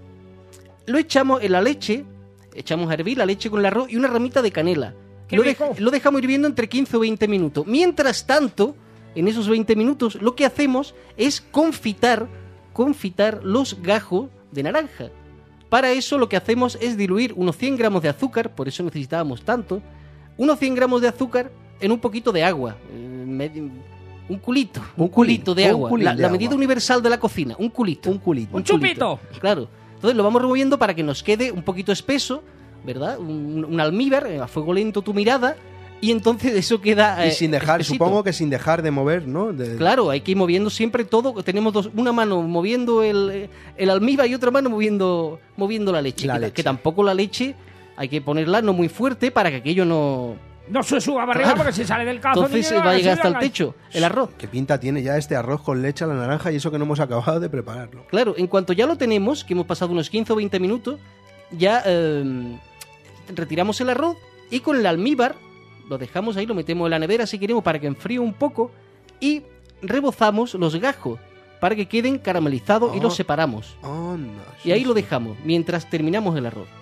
[SPEAKER 13] Lo echamos en la leche, echamos a hervir la leche con el arroz y una ramita de canela.
[SPEAKER 1] ¡Qué
[SPEAKER 13] Lo,
[SPEAKER 1] rico!
[SPEAKER 13] dej- lo dejamos hirviendo entre quince o veinte minutos. Mientras tanto, en esos veinte minutos, lo que hacemos es confitar, confitar los gajos de naranja. Para eso lo que hacemos es diluir unos cien gramos de azúcar, por eso necesitábamos tanto, unos cien gramos de azúcar en un poquito de agua. eh, medio- un culito, un,
[SPEAKER 4] Un
[SPEAKER 13] culito
[SPEAKER 4] culín,
[SPEAKER 13] de
[SPEAKER 4] un
[SPEAKER 13] agua.
[SPEAKER 4] culín
[SPEAKER 13] La,
[SPEAKER 4] de
[SPEAKER 13] la
[SPEAKER 4] agua.
[SPEAKER 13] medida universal de la cocina, un culito.
[SPEAKER 4] Un culito.
[SPEAKER 1] Un chupito.
[SPEAKER 13] Claro. Entonces lo vamos removiendo para que nos quede un poquito espeso, ¿verdad? Un, un almíbar, eh, a fuego lento tu mirada, y entonces eso queda...
[SPEAKER 4] Y
[SPEAKER 13] eh,
[SPEAKER 4] sin dejar,
[SPEAKER 13] espesito.
[SPEAKER 4] supongo que sin dejar de mover, ¿no? De-
[SPEAKER 13] Claro, hay que ir moviendo siempre todo. Tenemos dos, una mano moviendo el, eh, el almíbar y otra mano moviendo, moviendo la leche.
[SPEAKER 4] La
[SPEAKER 13] que,
[SPEAKER 4] leche.
[SPEAKER 13] que tampoco la leche hay que ponerla no muy fuerte para que aquello no...
[SPEAKER 1] No se suba para arriba
[SPEAKER 13] Claro.
[SPEAKER 1] porque se sale del cazo.
[SPEAKER 13] Entonces
[SPEAKER 1] niño,
[SPEAKER 13] va a
[SPEAKER 1] que
[SPEAKER 13] llegar
[SPEAKER 1] se
[SPEAKER 13] hasta el
[SPEAKER 1] haga.
[SPEAKER 13] techo el arroz.
[SPEAKER 4] ¿Qué pinta tiene ya este arroz con leche a la naranja y eso que no hemos acabado de prepararlo?
[SPEAKER 13] Claro, en cuanto ya lo tenemos, que hemos pasado unos quince o veinte minutos, ya eh, retiramos el arroz y con el almíbar lo dejamos ahí, lo metemos en la nevera si queremos para que enfríe un poco y rebozamos los gajos para que queden caramelizados y
[SPEAKER 4] Ah.
[SPEAKER 13] los separamos.
[SPEAKER 4] Anda,
[SPEAKER 13] Y
[SPEAKER 4] sí,
[SPEAKER 13] ahí lo
[SPEAKER 4] sí.
[SPEAKER 13] dejamos mientras terminamos el arroz.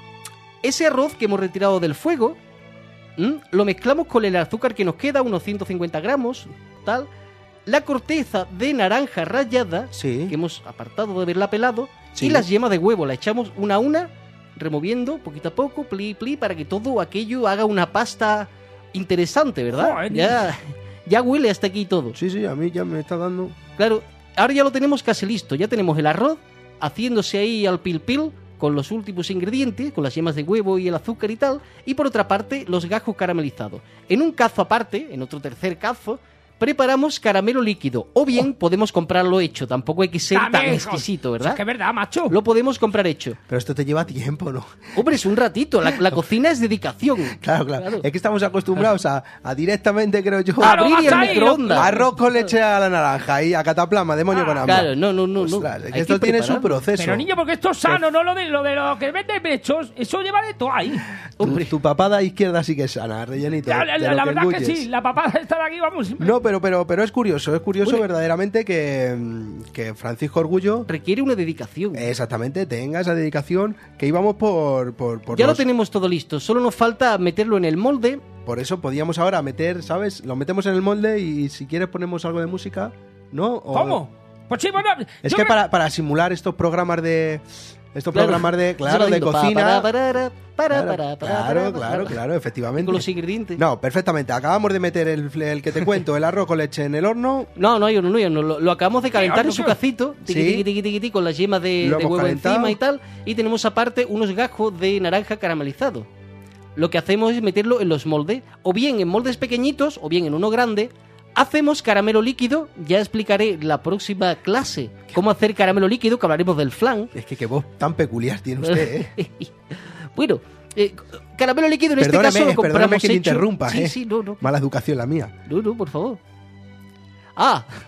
[SPEAKER 13] Ese arroz que hemos retirado del fuego, ¿m? lo mezclamos con el azúcar que nos queda, unos ciento cincuenta gramos, tal. La corteza de naranja rallada,
[SPEAKER 4] Sí.
[SPEAKER 13] que hemos apartado de haberla pelado,
[SPEAKER 4] Sí.
[SPEAKER 13] y las yemas de huevo. La echamos una a una, removiendo poquito a poco, pli, pli, para que todo aquello haga una pasta interesante, ¿verdad?
[SPEAKER 1] Joder.
[SPEAKER 13] Ya, ya huele hasta aquí todo.
[SPEAKER 4] Sí, sí, a mí ya me está dando...
[SPEAKER 13] Claro, ahora ya lo tenemos casi listo. Ya tenemos el arroz haciéndose ahí al pil pil con los últimos ingredientes, con las yemas de huevo y el azúcar y tal. Y por otra parte, los gajos caramelizados. En un cazo aparte, en otro tercer cazo, preparamos caramelo líquido. O bien podemos comprarlo hecho. Tampoco hay que ser tan
[SPEAKER 1] Dame,
[SPEAKER 13] exquisito,
[SPEAKER 1] hijo.
[SPEAKER 13] ¿verdad?
[SPEAKER 1] Es que es verdad, macho.
[SPEAKER 13] Lo podemos comprar hecho.
[SPEAKER 4] Pero esto te lleva tiempo, ¿no?
[SPEAKER 13] Hombre, es un ratito. La, la cocina es dedicación.
[SPEAKER 4] Claro, claro, Es que estamos acostumbrados a, a directamente, creo yo,
[SPEAKER 1] Claro,
[SPEAKER 13] Abrir y el
[SPEAKER 1] vas ahí,
[SPEAKER 13] microondas.
[SPEAKER 4] arroz con leche a la naranja y a cataplama, demonio
[SPEAKER 1] Ah,
[SPEAKER 4] con hambre.
[SPEAKER 13] Claro, no, no, no. no.
[SPEAKER 4] Ostras, es que
[SPEAKER 13] Hay
[SPEAKER 4] esto
[SPEAKER 13] que
[SPEAKER 4] tiene su
[SPEAKER 13] prepararlo.
[SPEAKER 4] proceso.
[SPEAKER 1] Pero niño, porque esto es sano, no lo de lo de lo que vende pechos. Eso lleva de todo ahí.
[SPEAKER 4] Tu,
[SPEAKER 13] Hombre.
[SPEAKER 4] tu papada izquierda sí que es sana, rellenito.
[SPEAKER 1] La, la-
[SPEAKER 4] de
[SPEAKER 1] la-
[SPEAKER 4] lo
[SPEAKER 1] la
[SPEAKER 4] que
[SPEAKER 1] verdad que
[SPEAKER 4] engulles.
[SPEAKER 1] sí, la papada está de aquí, vamos. siempre.
[SPEAKER 4] No, pero, pero, pero es curioso, es curioso
[SPEAKER 13] Oye.
[SPEAKER 4] verdaderamente que, mm, que Francisco Orgullo,
[SPEAKER 13] Requiere una dedicación.
[SPEAKER 4] exactamente, tenga esa dedicación, que íbamos por... por, por
[SPEAKER 13] Ya
[SPEAKER 4] los-
[SPEAKER 13] lo tenemos todo listo. Solo nos falta meterlo en el molde.
[SPEAKER 4] Por eso podíamos ahora meter, ¿sabes? Lo metemos en el molde y si quieres ponemos algo de música, ¿no? O-
[SPEAKER 1] ¿Cómo? Pues sí, bueno.
[SPEAKER 4] Es
[SPEAKER 1] yo
[SPEAKER 4] que
[SPEAKER 1] me-
[SPEAKER 4] para, para simular estos programas de... Estos
[SPEAKER 13] Claro.
[SPEAKER 4] programas de, claro,
[SPEAKER 13] Eso
[SPEAKER 4] de
[SPEAKER 13] lindo. Pa,
[SPEAKER 4] cocina...
[SPEAKER 13] para, para, para,
[SPEAKER 4] Claro,
[SPEAKER 13] para, para,
[SPEAKER 4] claro,
[SPEAKER 13] para,
[SPEAKER 4] claro,
[SPEAKER 13] para.
[SPEAKER 4] claro, efectivamente.
[SPEAKER 13] Con los ingredientes.
[SPEAKER 4] No, perfectamente. Acabamos de meter el, fle- el que te cuento, el arroz con leche en el horno.
[SPEAKER 13] No, no, yo no, yo no. Lo, lo acabamos de calentar
[SPEAKER 1] horno
[SPEAKER 13] en su
[SPEAKER 1] qué?
[SPEAKER 13] cacito, tiqui,
[SPEAKER 4] Sí.
[SPEAKER 13] tiqui, tiqui, tiqui, tiqui, con las yemas de,
[SPEAKER 4] Lo
[SPEAKER 13] de
[SPEAKER 4] hemos
[SPEAKER 13] huevo
[SPEAKER 4] calentado.
[SPEAKER 13] encima y tal. Y tenemos aparte unos gajos de naranja caramelizado. Lo que hacemos es meterlo en los moldes, o bien en moldes pequeñitos, o bien en uno grande. Hacemos caramelo líquido, ya explicaré la próxima clase cómo hacer caramelo líquido, que hablaremos del flan.
[SPEAKER 4] Es que qué voz tan peculiar tiene usted, ¿eh?
[SPEAKER 13] Bueno, eh, caramelo líquido en este
[SPEAKER 4] Perdóname,
[SPEAKER 13] caso lo
[SPEAKER 4] perdóname
[SPEAKER 13] compramos
[SPEAKER 4] que le
[SPEAKER 13] hecho.
[SPEAKER 4] interrumpa,
[SPEAKER 13] Sí,
[SPEAKER 4] ¿eh?
[SPEAKER 13] sí, no, no.
[SPEAKER 4] Mala educación la mía.
[SPEAKER 13] No, no, por favor. Ah,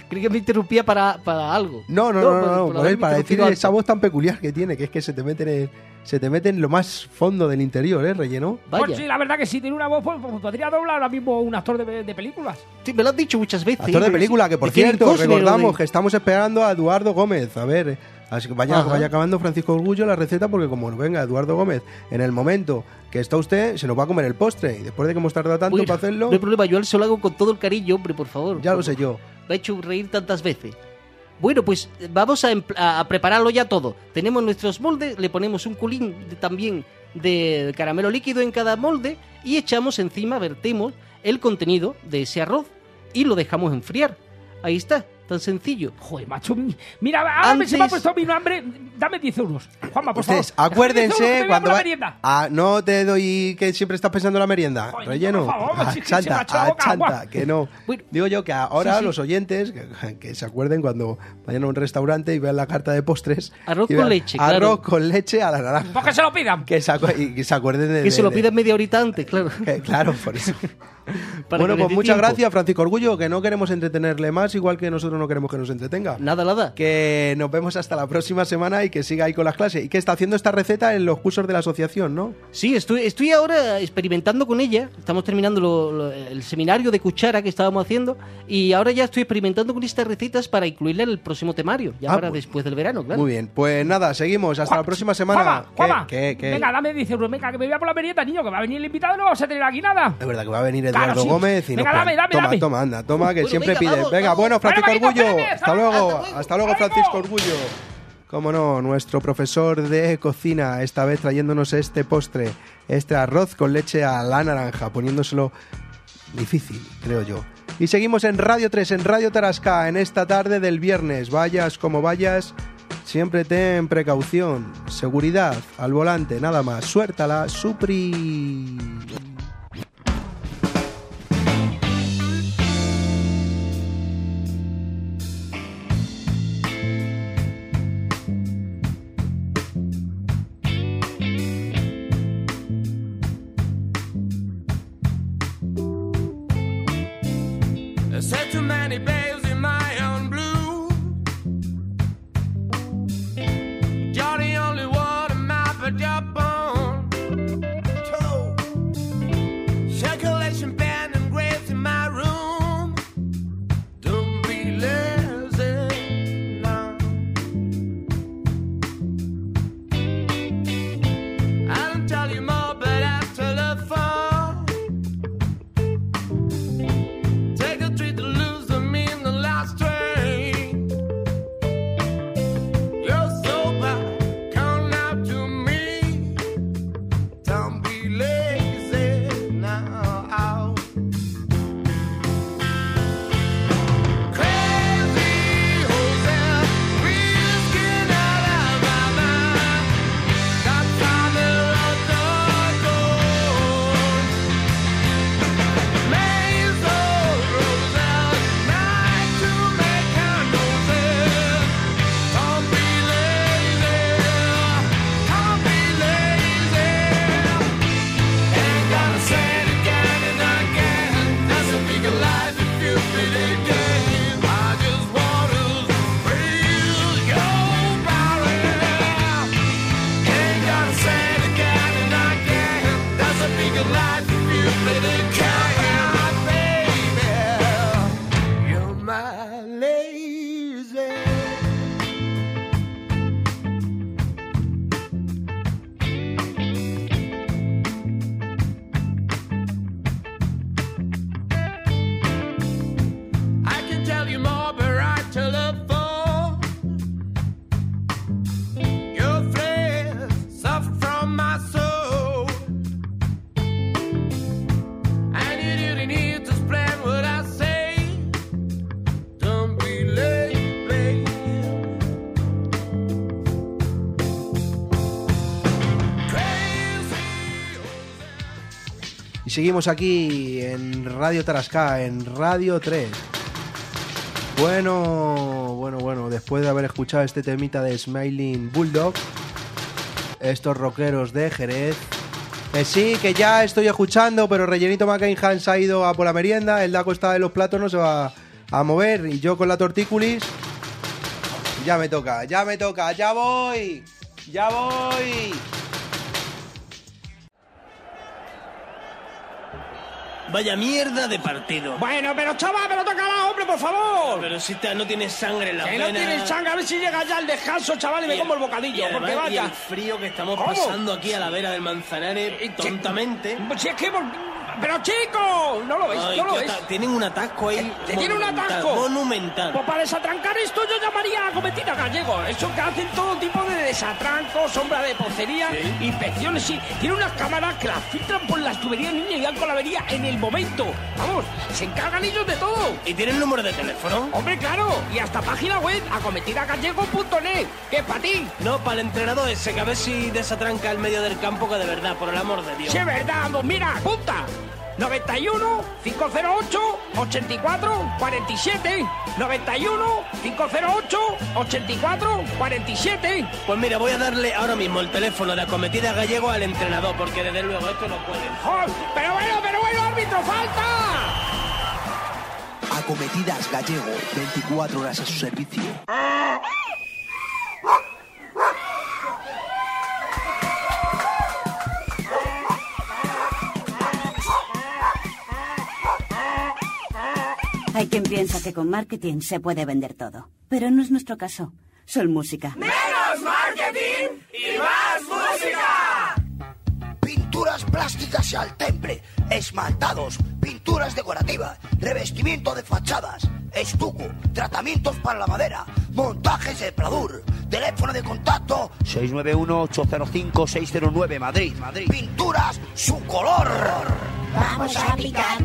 [SPEAKER 13] creí que me interrumpía para, para algo.
[SPEAKER 4] No, no, no, no,
[SPEAKER 13] por-
[SPEAKER 4] no,
[SPEAKER 13] por
[SPEAKER 4] por
[SPEAKER 13] haberme
[SPEAKER 4] él, para decir
[SPEAKER 13] interrumpido
[SPEAKER 4] esa
[SPEAKER 13] antes.
[SPEAKER 4] voz tan peculiar que tiene, que es que se te mete en, el- se te mete en lo más fondo del interior, ¿eh, Relleno?
[SPEAKER 1] Pues sí, la verdad que sí, tiene una voz, pues, pues, podría doblar ahora mismo un actor de, de películas.
[SPEAKER 13] Sí, me lo has dicho muchas veces.
[SPEAKER 4] Actor de película, que por
[SPEAKER 13] De Kevin
[SPEAKER 4] cierto,
[SPEAKER 13] Costner,
[SPEAKER 4] recordamos
[SPEAKER 13] de-
[SPEAKER 4] que estamos esperando a Eduardo Gómez. A ver, así que vaya,
[SPEAKER 13] Ajá.
[SPEAKER 4] vaya acabando Francisco Orgullo la receta, porque como no venga Eduardo Gómez en el momento que está usted, se nos va a comer el postre. Y después de que hemos tardado tanto
[SPEAKER 13] Uy,
[SPEAKER 4] para hacerlo,
[SPEAKER 13] No hay problema, yo se lo hago con todo el cariño, hombre, por favor.
[SPEAKER 4] ya lo sé yo.
[SPEAKER 13] Me ha hecho reír tantas veces. Bueno, pues vamos a, empl- a- a prepararlo ya todo. Tenemos nuestros moldes, le ponemos un culín de- también de caramelo líquido en cada molde y echamos encima, vertemos el contenido de ese arroz y lo dejamos enfriar. Ahí está, tan sencillo.
[SPEAKER 1] Joder, macho, mi- mira, ahora me- se me ha
[SPEAKER 13] Antes-
[SPEAKER 1] puesto mi hambre, dame diez euros. Juanma, por
[SPEAKER 4] Ustedes,
[SPEAKER 1] favor.
[SPEAKER 4] acuérdense
[SPEAKER 1] Déjame diez euros, que me voy a
[SPEAKER 4] cuando
[SPEAKER 1] por la
[SPEAKER 4] va-
[SPEAKER 1] merienda.
[SPEAKER 4] Ah, no te doy que siempre estás pensando en la merienda,
[SPEAKER 1] Joder,
[SPEAKER 4] Relleno.
[SPEAKER 1] por favor,
[SPEAKER 4] Ah,
[SPEAKER 1] si es que se me ha
[SPEAKER 4] chanta,
[SPEAKER 1] hecho la
[SPEAKER 4] ah,
[SPEAKER 1] boca
[SPEAKER 4] chanta,
[SPEAKER 1] agua.
[SPEAKER 4] que no. Digo yo que ahora
[SPEAKER 13] sí, sí.
[SPEAKER 4] los oyentes que, que se acuerden cuando vayan a un restaurante y vean la carta de postres.
[SPEAKER 13] Arroz
[SPEAKER 4] y
[SPEAKER 13] con
[SPEAKER 4] vean
[SPEAKER 13] leche,
[SPEAKER 4] Arroz
[SPEAKER 13] claro.
[SPEAKER 4] con leche a la naranja.
[SPEAKER 1] Pues que se lo pidan.
[SPEAKER 4] Que se, acu- y que se acuerden de...
[SPEAKER 13] Que se
[SPEAKER 4] de-
[SPEAKER 13] lo
[SPEAKER 4] de-
[SPEAKER 13] pidan media horita antes, claro.
[SPEAKER 4] que- claro, por eso.
[SPEAKER 13] Para
[SPEAKER 4] Bueno,
[SPEAKER 13] que les
[SPEAKER 4] pues
[SPEAKER 13] dé
[SPEAKER 4] muchas
[SPEAKER 13] tiempo.
[SPEAKER 4] gracias, Francisco Orgullo, que no queremos entretenerle más, igual que nosotros no queremos que nos entretenga.
[SPEAKER 13] Nada, nada.
[SPEAKER 4] Que nos vemos hasta la próxima semana y que siga ahí con las clases. Y que está haciendo esta receta en los cursos de la asociación, ¿no?
[SPEAKER 13] Sí, estoy, estoy ahora experimentando con ella. Estamos terminando lo- lo- el seminario de cuchara que estábamos haciendo y ahora ya estoy experimentando con estas recetas para incluirla en el próximo temario, ya
[SPEAKER 4] Ah,
[SPEAKER 13] para
[SPEAKER 4] pues-
[SPEAKER 13] después del verano, claro.
[SPEAKER 4] Muy bien, pues nada, seguimos. Hasta la próxima semana.
[SPEAKER 1] Juanma,
[SPEAKER 4] ¿Qué-
[SPEAKER 1] Juanma,
[SPEAKER 4] qué- qué?
[SPEAKER 1] venga, dame diez euros, venga, que me voy a por la merienda, niño, que va a venir el invitado y no vamos a tener aquí nada.
[SPEAKER 4] Es verdad que va a venir
[SPEAKER 1] Claro,
[SPEAKER 4] Eduardo
[SPEAKER 1] sí.
[SPEAKER 4] Gómez y
[SPEAKER 1] Venga,
[SPEAKER 4] nos
[SPEAKER 1] dame,
[SPEAKER 4] plan-
[SPEAKER 1] dame,
[SPEAKER 4] toma,
[SPEAKER 1] dame.
[SPEAKER 4] toma, anda, toma, que
[SPEAKER 13] Bueno,
[SPEAKER 4] siempre
[SPEAKER 13] venga,
[SPEAKER 4] pide.
[SPEAKER 13] vamos,
[SPEAKER 4] venga,
[SPEAKER 13] vamos.
[SPEAKER 4] bueno, Francisco
[SPEAKER 1] Bueno, Marito,
[SPEAKER 4] Orgullo.
[SPEAKER 1] espérame,
[SPEAKER 4] Hasta
[SPEAKER 1] hasta-
[SPEAKER 4] luego,
[SPEAKER 1] hasta luego.
[SPEAKER 4] hasta luego,
[SPEAKER 1] Hasta
[SPEAKER 4] Francisco
[SPEAKER 1] luego.
[SPEAKER 4] Orgullo. Cómo no, nuestro profesor de cocina, esta vez trayéndonos este postre, este arroz con leche a la naranja, poniéndoselo difícil, creo yo. Y seguimos en Radio tres, en Radio Tarasca, en esta tarde del viernes. Vayas como vayas, siempre ten precaución, seguridad al volante, nada más. Suéltala, Supri.
[SPEAKER 14] I said too many babes in my own blue. You're the only one in my put up on toe. Circulation band and graves in my room. Don't be lazy now. I don't tell you more, but after the fall. Take a treat to lose them in the last train. You're so bad, come out to me. Don't be lazy now. Crazy Jose, we're skin out of my mind. That's how the road goes. Maze of roses, night to make candles. Don't be lazy, don't be lazy. Ain't gonna say it again and again. That's a big life if you play the game. I just want to feel your power. Ain't gonna say it again and again. That's a big life if you play the game, baby. You're my lazy. I can tell you more, but right till the fall. Your flesh suffer from my soul. And you didn't need to explain what I say. Don't be late, babe.
[SPEAKER 4] Y seguimos aquí en Radio Tarasca, en Radio tres. Bueno, bueno, bueno, después de haber escuchado este temita de Smiling Bulldog, estos rockeros de Jerez, que sí, que ya estoy escuchando, pero Rellenito McCainhan se ha ido a por la merienda, el Daco está en los platos, no se va, a mover y yo con la tortícolis. Ya me toca, ya me toca, ya voy, ya voy.
[SPEAKER 8] Vaya mierda de partido.
[SPEAKER 1] Bueno, pero chaval, me lo tocará, hombre, por favor.
[SPEAKER 8] Pero si te- no tienes sangre en la
[SPEAKER 1] Que
[SPEAKER 8] vena.
[SPEAKER 1] no tienen sangre, a ver si llega ya el descanso, chaval, y me
[SPEAKER 8] Y-
[SPEAKER 1] como el bocadillo,
[SPEAKER 8] y además,
[SPEAKER 1] porque
[SPEAKER 8] y
[SPEAKER 1] vaya.
[SPEAKER 8] el frío que estamos
[SPEAKER 1] ¿Cómo?
[SPEAKER 8] pasando aquí a la vera del Manzanares, tontamente.
[SPEAKER 1] Si es que... por- Pero chicos, no lo ves,
[SPEAKER 8] Ay,
[SPEAKER 1] no lo
[SPEAKER 8] qué
[SPEAKER 1] ves.
[SPEAKER 8] ata- Tienen un atasco ahí.
[SPEAKER 1] ¿Que tiene un
[SPEAKER 8] monumental,
[SPEAKER 1] atasco?
[SPEAKER 8] Monumental.
[SPEAKER 1] Pues para desatrancar esto yo llamaría a Cometida Gallego. Eso que hacen todo tipo de desatrancos, sombra de pocería, inspecciones, sí. Tiene unas cámaras que las filtran por las tuberías, niña, y dan con la avería en el momento. Vamos, se encargan ellos de todo.
[SPEAKER 8] ¿Y tienen número de teléfono?
[SPEAKER 1] Hombre, claro. Y hasta página web, acometidagallego punto net. Que es para ti.
[SPEAKER 8] No, para el entrenador ese, que a ver si desatranca el medio del campo, que de verdad, por el amor de Dios.
[SPEAKER 1] Sí, es verdad. Pues mira, apunta. noventa y uno, cinco cero ocho, ochenta y cuatro, cuarenta y siete. noventa y uno, cinco cero ocho, ochenta y cuatro, cuarenta y siete.
[SPEAKER 8] Pues mira, voy a darle ahora mismo el teléfono de Acometida Gallego al entrenador, porque desde luego esto no puede.
[SPEAKER 1] ¡Joder! Pero bueno, pero bueno, árbitro, falta.
[SPEAKER 15] Acometidas Gallego, veinticuatro horas a su servicio.
[SPEAKER 10] Hay quien piensa que con marketing se puede vender todo, pero no es nuestro caso. Sol Música.
[SPEAKER 9] ¡Menos marketing y más música! Pinturas plásticas al temple, esmaltados, pinturas decorativas, revestimiento de fachadas, estuco, tratamientos para la madera, montajes de pladur, teléfono de contacto seis nueve uno, ocho cero cinco, seis cero nueve Madrid, Madrid. Pinturas su color.
[SPEAKER 6] Vamos a aplicar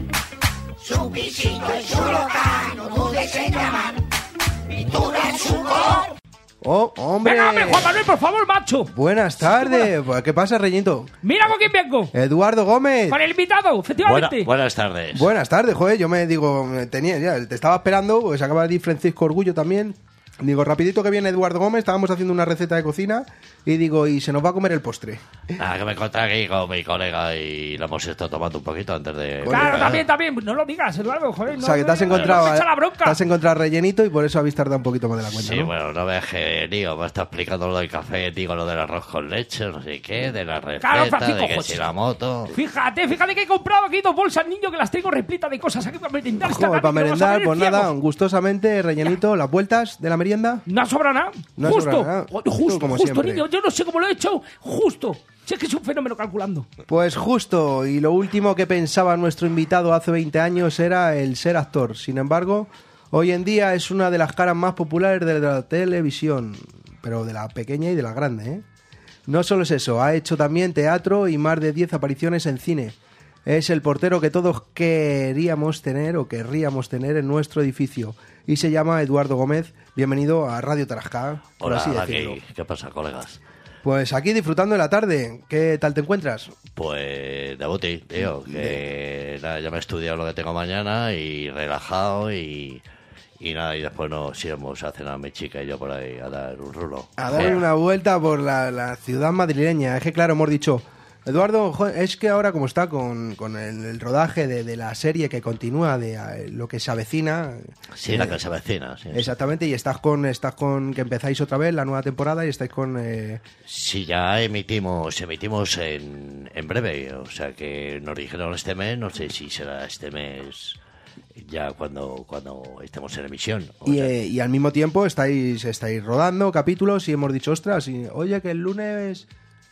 [SPEAKER 6] su pisito y su local, no dudes en llamar. Pintura en su color.
[SPEAKER 4] Oh, hombre.
[SPEAKER 1] Venga, hombre, Juan Manuel, por favor, macho.
[SPEAKER 4] Buenas tardes. Pues, ¿qué pasa, Reñito?
[SPEAKER 1] Mira con quién vengo.
[SPEAKER 4] Eduardo Gómez.
[SPEAKER 1] Con el invitado, efectivamente.
[SPEAKER 16] buenas tardes.
[SPEAKER 4] Buenas tardes, joder. Yo me digo, me tenía, ya, te estaba esperando, pues acaba de ir Francisco Orgullo también. Digo, rapidito que viene Eduardo Gómez, estábamos haciendo una receta de cocina y digo, y se nos va a comer el postre.
[SPEAKER 16] Ah, que me encontré aquí con mi colega y lo hemos estado tomando un poquito antes de...
[SPEAKER 1] Claro, también, también. No lo digas, Eduardo, joder.
[SPEAKER 4] O
[SPEAKER 1] No,
[SPEAKER 4] sea, que te has
[SPEAKER 1] no,
[SPEAKER 4] encontrado,
[SPEAKER 1] no te echa la bronca.
[SPEAKER 4] te has encontrado rellenito y por eso habéis tardado un poquito más de la cuenta,
[SPEAKER 16] Sí,
[SPEAKER 4] ¿no?
[SPEAKER 16] bueno, no veas que, digo, me está explicando lo del café, digo, lo del arroz con leche, no sé qué, de la receta,
[SPEAKER 1] Claro, Francisco,
[SPEAKER 16] de que
[SPEAKER 1] pues,
[SPEAKER 16] si la moto...
[SPEAKER 1] Fíjate, fíjate que he comprado aquí dos bolsas, niño, que las tengo repletas de cosas aquí para merendar. esta
[SPEAKER 4] Joder,
[SPEAKER 1] tarde,
[SPEAKER 4] para
[SPEAKER 1] que lo vas a
[SPEAKER 4] merendar,
[SPEAKER 1] ver
[SPEAKER 4] pues
[SPEAKER 1] ciegos.
[SPEAKER 4] nada, gustosamente, rellenito, las vueltas de la merienda.
[SPEAKER 1] No sobra nada.
[SPEAKER 4] No
[SPEAKER 1] justo,
[SPEAKER 4] sobra nada.
[SPEAKER 1] ju-
[SPEAKER 4] Tú
[SPEAKER 1] justo,
[SPEAKER 4] como
[SPEAKER 1] justo,
[SPEAKER 4] siempre.
[SPEAKER 1] niño. Yo no sé cómo lo he hecho. Justo. Si es que es un fenómeno calculando.
[SPEAKER 4] Pues justo, y lo último que pensaba nuestro invitado hace veinte años era el ser actor. Sin embargo, hoy en día es una de las caras más populares de la televisión, pero de la pequeña y de la grande, ¿eh? No solo es eso, ha hecho también teatro y más de diez apariciones en cine. Es el portero que todos queríamos tener o querríamos tener en nuestro edificio. Y se llama Eduardo Gómez. Bienvenido a Radio Tarasca, por
[SPEAKER 16] Hola,
[SPEAKER 4] así decirlo.
[SPEAKER 16] aquí. ¿Qué pasa, colegas?
[SPEAKER 4] Pues aquí disfrutando de la tarde. ¿Qué tal te encuentras?
[SPEAKER 16] Pues de boti, tío, que nada, ya me he estudiado lo que tengo mañana y relajado y, y nada, y después nos iremos a cenar mi chica y yo por ahí a dar un rulo.
[SPEAKER 4] A dar una vuelta por la, la ciudad madrileña. Es que claro, hemos dicho, Eduardo, jo, es que ahora como está con, con el, el rodaje de, de la serie que continúa, de eh, lo que se avecina.
[SPEAKER 16] Sí,
[SPEAKER 4] eh,
[SPEAKER 16] la que se avecina, sí.
[SPEAKER 4] Exactamente, y estás con, estás con que empezáis otra vez la nueva temporada y estáis con... Eh,
[SPEAKER 16] Sí, ya emitimos, emitimos en, en breve, o sea que nos dijeron este mes, no sé si será este mes ya cuando, cuando estemos en emisión. O
[SPEAKER 4] y,
[SPEAKER 16] sea,
[SPEAKER 4] eh, y al mismo tiempo estáis, estáis rodando capítulos y hemos dicho, ostras, y, oye, que el lunes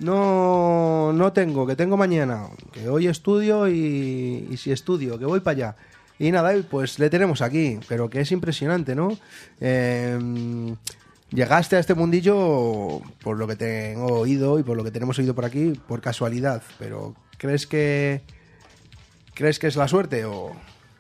[SPEAKER 4] no, no tengo, que tengo mañana, que hoy estudio y, y si estudio, que voy para allá. Y nada, y pues le tenemos aquí, pero que es impresionante, ¿no? Eh, llegaste a este mundillo, por lo que tengo oído y por lo que tenemos oído por aquí, por casualidad, pero ¿crees que crees que es la suerte o...?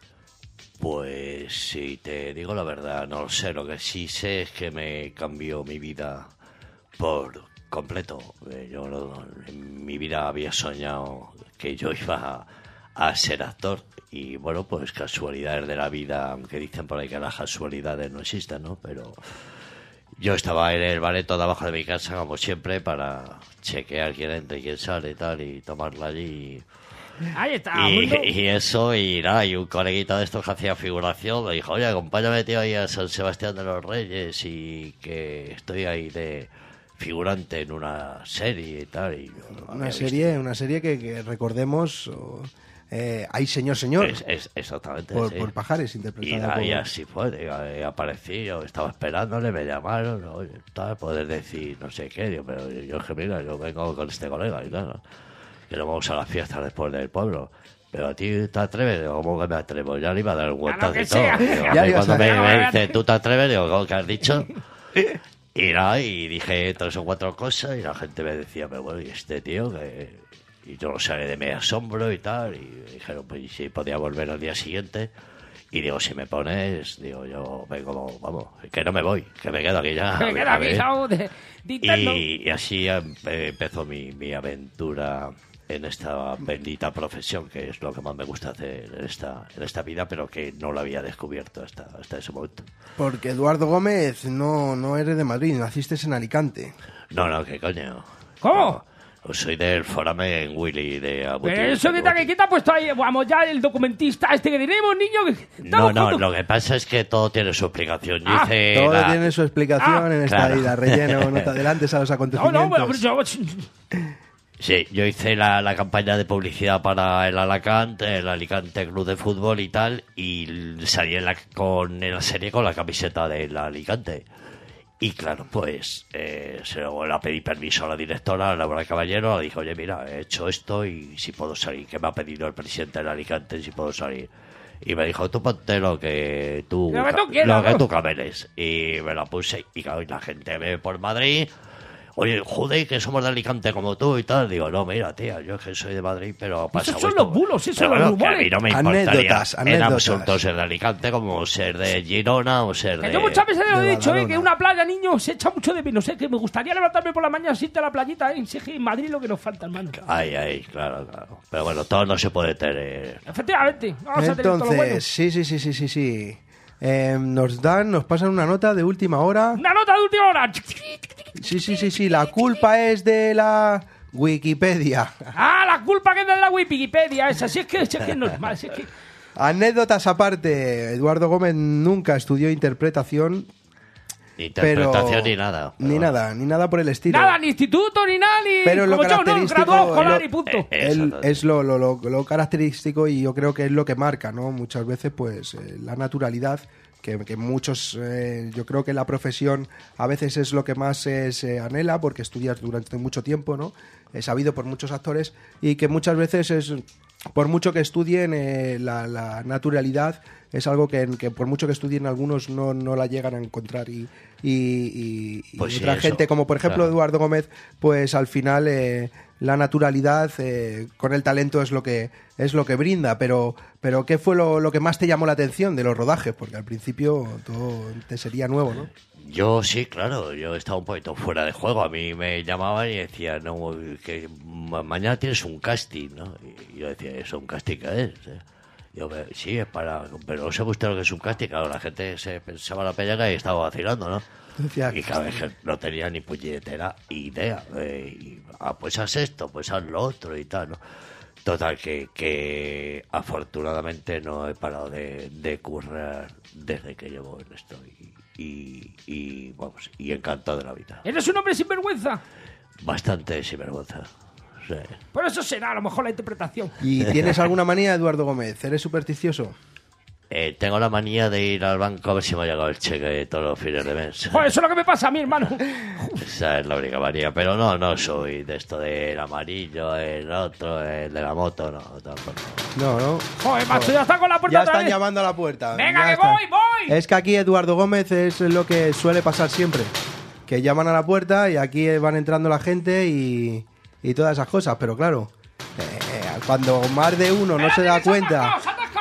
[SPEAKER 16] Pues si te digo la verdad, no lo sé. Lo que sí sé es que me cambió mi vida por completo. Eh, Yo no- en mi vida había soñado que yo iba a, a ser actor. Y bueno, pues casualidades de la vida, aunque dicen por ahí que las casualidades no existen, ¿no? Pero yo estaba en el bareto de abajo de mi casa, como siempre, para chequear quién entra y quién sale y tal, y tomarla allí.
[SPEAKER 1] Ahí está,
[SPEAKER 16] Y,
[SPEAKER 1] mundo.
[SPEAKER 16] y eso, y nada, y un coleguita de estos que hacía figuración me dijo, oye, acompáñame, tío, ahí a San Sebastián de los Reyes y que estoy ahí de figurante en una serie y tal. Y yo no había
[SPEAKER 4] Una
[SPEAKER 16] visto.
[SPEAKER 4] serie, una serie que, que recordemos... o, eh, Ay, señor, señor.
[SPEAKER 16] Es, es- exactamente,
[SPEAKER 4] Por,
[SPEAKER 16] sí.
[SPEAKER 4] por Pajares,
[SPEAKER 16] Y,
[SPEAKER 4] interpretada
[SPEAKER 16] nada,
[SPEAKER 4] por...
[SPEAKER 16] y así fue, digo, eh, aparecí, yo estaba esperándole, me llamaron, oye, tal, poder decir no sé qué, digo, pero yo es que mira, yo vengo con este colega y claro, que nos vamos a las fiestas después del pueblo. Pero a ti te atreves, digo, ¿cómo que me atrevo? Ya le iba a dar un guantazo
[SPEAKER 1] que
[SPEAKER 16] y todo.
[SPEAKER 1] sea.
[SPEAKER 16] Digo, a
[SPEAKER 4] Ya
[SPEAKER 16] mí
[SPEAKER 4] le ibas
[SPEAKER 16] cuando
[SPEAKER 4] a
[SPEAKER 16] me,
[SPEAKER 4] dar.
[SPEAKER 16] me dice, ¿tú te atreves? Digo, ¿cómo que has dicho? Y nada, y dije tres o cuatro cosas y la gente me decía, pero bueno, ¿y este tío? Que... Y yo lo salí de mi asombro y tal, y me dijeron, pues si podía volver al día siguiente. Y digo, si me pones, digo, yo vengo, vamos, que no me voy, que me quedo aquí ya.
[SPEAKER 1] Me
[SPEAKER 16] a
[SPEAKER 1] queda
[SPEAKER 16] ver.
[SPEAKER 1] aquí, ¿sabes? De, de interno.
[SPEAKER 16] Y, y así em- eh, empezó mi, mi aventura en esta bendita profesión, que es lo que más me gusta hacer en esta, en esta vida, pero que no lo había descubierto hasta, hasta ese momento.
[SPEAKER 4] Porque Eduardo Gómez no, no eres de Madrid, naciste en Alicante.
[SPEAKER 16] No, no, qué coño.
[SPEAKER 1] ¿Cómo?
[SPEAKER 16] No, soy del foramen Willy de Abuti.
[SPEAKER 1] Pero eso que te, que te ha puesto ahí, vamos, ya el documentista este que tenemos, niño. Que
[SPEAKER 16] No,
[SPEAKER 1] estamos
[SPEAKER 16] no,
[SPEAKER 1] juntos.
[SPEAKER 16] lo que pasa es que todo tiene su explicación. Yo
[SPEAKER 1] Ah,
[SPEAKER 16] hice
[SPEAKER 4] Todo
[SPEAKER 16] la-
[SPEAKER 4] tiene su explicación
[SPEAKER 1] Ah,
[SPEAKER 4] en esta
[SPEAKER 16] claro.
[SPEAKER 4] vida. Relleno, no te adelantes a los
[SPEAKER 1] No,
[SPEAKER 4] acontecimientos.
[SPEAKER 1] no, bueno, yo...
[SPEAKER 16] Sí, yo hice la, la campaña de publicidad para el Alicante, el Alicante Club de Fútbol y tal, y salí en la, con, en la serie con la camiseta del Alicante. Y claro, pues eh, se lo la pedí permiso a la directora, a Laura Caballero, le dijo, oye, mira, he hecho esto y si puedo salir, que me ha pedido el presidente del Alicante, si puedo salir. Y me dijo, tú ponte lo que tú,
[SPEAKER 1] Lo que tú
[SPEAKER 16] ca-
[SPEAKER 1] quieras,
[SPEAKER 16] lo que
[SPEAKER 1] ¿no?
[SPEAKER 16] tú cameles. Y me la puse, y claro, y la gente ve por Madrid... Oye, joder, que somos de Alicante como tú y tal. Digo, no, mira, tía, yo es que soy de Madrid, pero pasa
[SPEAKER 1] Esos son
[SPEAKER 16] esto.
[SPEAKER 1] los bulos, esos
[SPEAKER 16] Pero
[SPEAKER 1] son los
[SPEAKER 16] bueno, que a
[SPEAKER 1] rumores.
[SPEAKER 16] mí no me importaría
[SPEAKER 4] Anécdotas,
[SPEAKER 16] en
[SPEAKER 4] anécdotas.
[SPEAKER 16] absoluto ser de Alicante como ser de Girona o ser
[SPEAKER 1] Que
[SPEAKER 16] de...
[SPEAKER 1] yo muchas veces lo he
[SPEAKER 4] de
[SPEAKER 1] dicho, eh,
[SPEAKER 4] Badalona.
[SPEAKER 1] que una playa, niño, se echa mucho de menos, eh, que me gustaría levantarme por la mañana, irte a la playita, eh, sí, que en Madrid lo que nos falta, hermano.
[SPEAKER 16] Ay, ay, claro, claro. Pero bueno, todo no se puede tener.
[SPEAKER 1] Efectivamente, vamos a tener todo lo bueno.
[SPEAKER 4] Entonces, sí, sí, sí, sí, sí, sí. Eh, nos dan, nos pasan una nota de última hora.
[SPEAKER 1] Una nota de última hora.
[SPEAKER 4] Sí, sí, sí, sí. La culpa es de la Wikipedia.
[SPEAKER 1] Ah, la culpa que es de la Wikipedia, esa, si es que, si es que es normal, si es que...
[SPEAKER 4] Anécdotas aparte. Eduardo Gómez nunca estudió interpretación.
[SPEAKER 16] Ni interpretación
[SPEAKER 4] pero-
[SPEAKER 16] ni nada.
[SPEAKER 4] Ni nada, ni nada por el estilo.
[SPEAKER 1] Nada, ni instituto, ni nada, ni...
[SPEAKER 4] Pero lo
[SPEAKER 1] como yo, ¿no?
[SPEAKER 4] característico,
[SPEAKER 1] Graduado escolar
[SPEAKER 4] lo-
[SPEAKER 1] y punto.
[SPEAKER 16] Eh,
[SPEAKER 4] Él-
[SPEAKER 16] Eso,
[SPEAKER 4] es lo, lo, lo- lo característico y yo creo que es lo que marca, ¿no? Muchas veces, pues, eh, la naturalidad, que, que muchos, eh, yo creo que la profesión a veces es lo que más se, se anhela porque estudias durante mucho tiempo, ¿no? Es sabido por muchos actores y que muchas veces es, por mucho que estudien, eh, la, la naturalidad es algo que, que por mucho que estudien algunos no, no la llegan a encontrar y, y, y- y
[SPEAKER 16] Pues sí,
[SPEAKER 4] otra
[SPEAKER 16] eso,
[SPEAKER 4] gente como por ejemplo
[SPEAKER 16] claro.
[SPEAKER 4] Eduardo Gómez, pues al final eh, la naturalidad eh, con el talento es lo que es lo que brinda, pero pero ¿qué fue lo, lo que más te llamó la atención de los rodajes? Porque al principio todo te sería nuevo, ¿no?
[SPEAKER 16] Yo sí, claro, yo estaba un poquito fuera de juego. A mí me llamaban y decían, no, que ma- mañana tienes un casting, ¿no? Y yo decía, ¿eso un casting qué es? Yo, me- sí, es para... Pero no sé usted lo que es un casting. Claro, la gente se pensaba la pellaca y estaba vacilando, ¿no?
[SPEAKER 4] Decía,
[SPEAKER 16] Y cada vez que no tenía ni puñetera idea. eh, y, ah, pues haz esto, pues haz lo otro y tal, ¿no? Total, que, que afortunadamente no he parado de, de currar desde que llevo en esto. Y, y, y, vamos, y encantado de la vida.
[SPEAKER 1] ¿Eres un hombre sin vergüenza?
[SPEAKER 16] Bastante sinvergüenza. Sí.
[SPEAKER 1] Por eso será a lo mejor la interpretación.
[SPEAKER 4] ¿Y tienes alguna manía, Eduardo Gómez? ¿Eres supersticioso?
[SPEAKER 16] Eh, tengo la manía de ir al banco a ver si me ha llegado el cheque todos los fines de mes.
[SPEAKER 1] Joder, eso es lo que me pasa a mí, hermano.
[SPEAKER 16] Esa es la única manía. Pero no, no soy de esto del amarillo, el otro, el de la moto, no, tampoco.
[SPEAKER 4] No, no.
[SPEAKER 1] Joder, macho, ya está con la puerta
[SPEAKER 4] Ya
[SPEAKER 1] otra
[SPEAKER 4] están
[SPEAKER 1] vez.
[SPEAKER 4] llamando a la puerta.
[SPEAKER 1] Venga,
[SPEAKER 4] ya
[SPEAKER 1] que
[SPEAKER 4] están.
[SPEAKER 1] voy, voy.
[SPEAKER 4] Es que aquí Eduardo Gómez es lo que suele pasar siempre. Que llaman a la puerta y aquí van entrando la gente y, y todas esas cosas. Pero claro, eh, cuando más de uno no se da cuenta...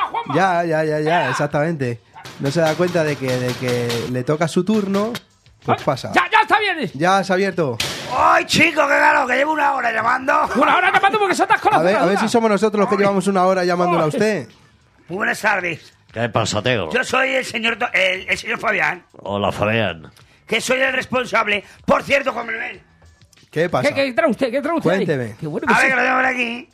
[SPEAKER 4] Ya, ya, ya, ya, exactamente. No se da cuenta de que, de que le toca su turno, pues pasa.
[SPEAKER 1] Ya, ya está bien.
[SPEAKER 4] Ya se ha abierto.
[SPEAKER 9] ¡Ay, chico, qué claro! Que llevo una hora llamando.
[SPEAKER 1] Una hora llamando porque se atascó la
[SPEAKER 4] A ver, a ver
[SPEAKER 1] cerradura.
[SPEAKER 4] si somos nosotros los que llevamos una hora llamándola a usted.
[SPEAKER 9] Muy buenas tardes.
[SPEAKER 16] ¿Qué pasa, Teo?
[SPEAKER 9] Yo soy el señor, Do- el, el señor Fabián,
[SPEAKER 16] Hola, Fabián.
[SPEAKER 9] que soy el responsable. Por cierto, como ven.
[SPEAKER 4] ¿Qué pasa?
[SPEAKER 1] ¿Qué, qué trae usted? ¿Qué trae usted ahí?
[SPEAKER 4] Cuénteme.
[SPEAKER 1] Qué bueno que
[SPEAKER 9] A ver,
[SPEAKER 1] sí.
[SPEAKER 9] que lo tengo por aquí.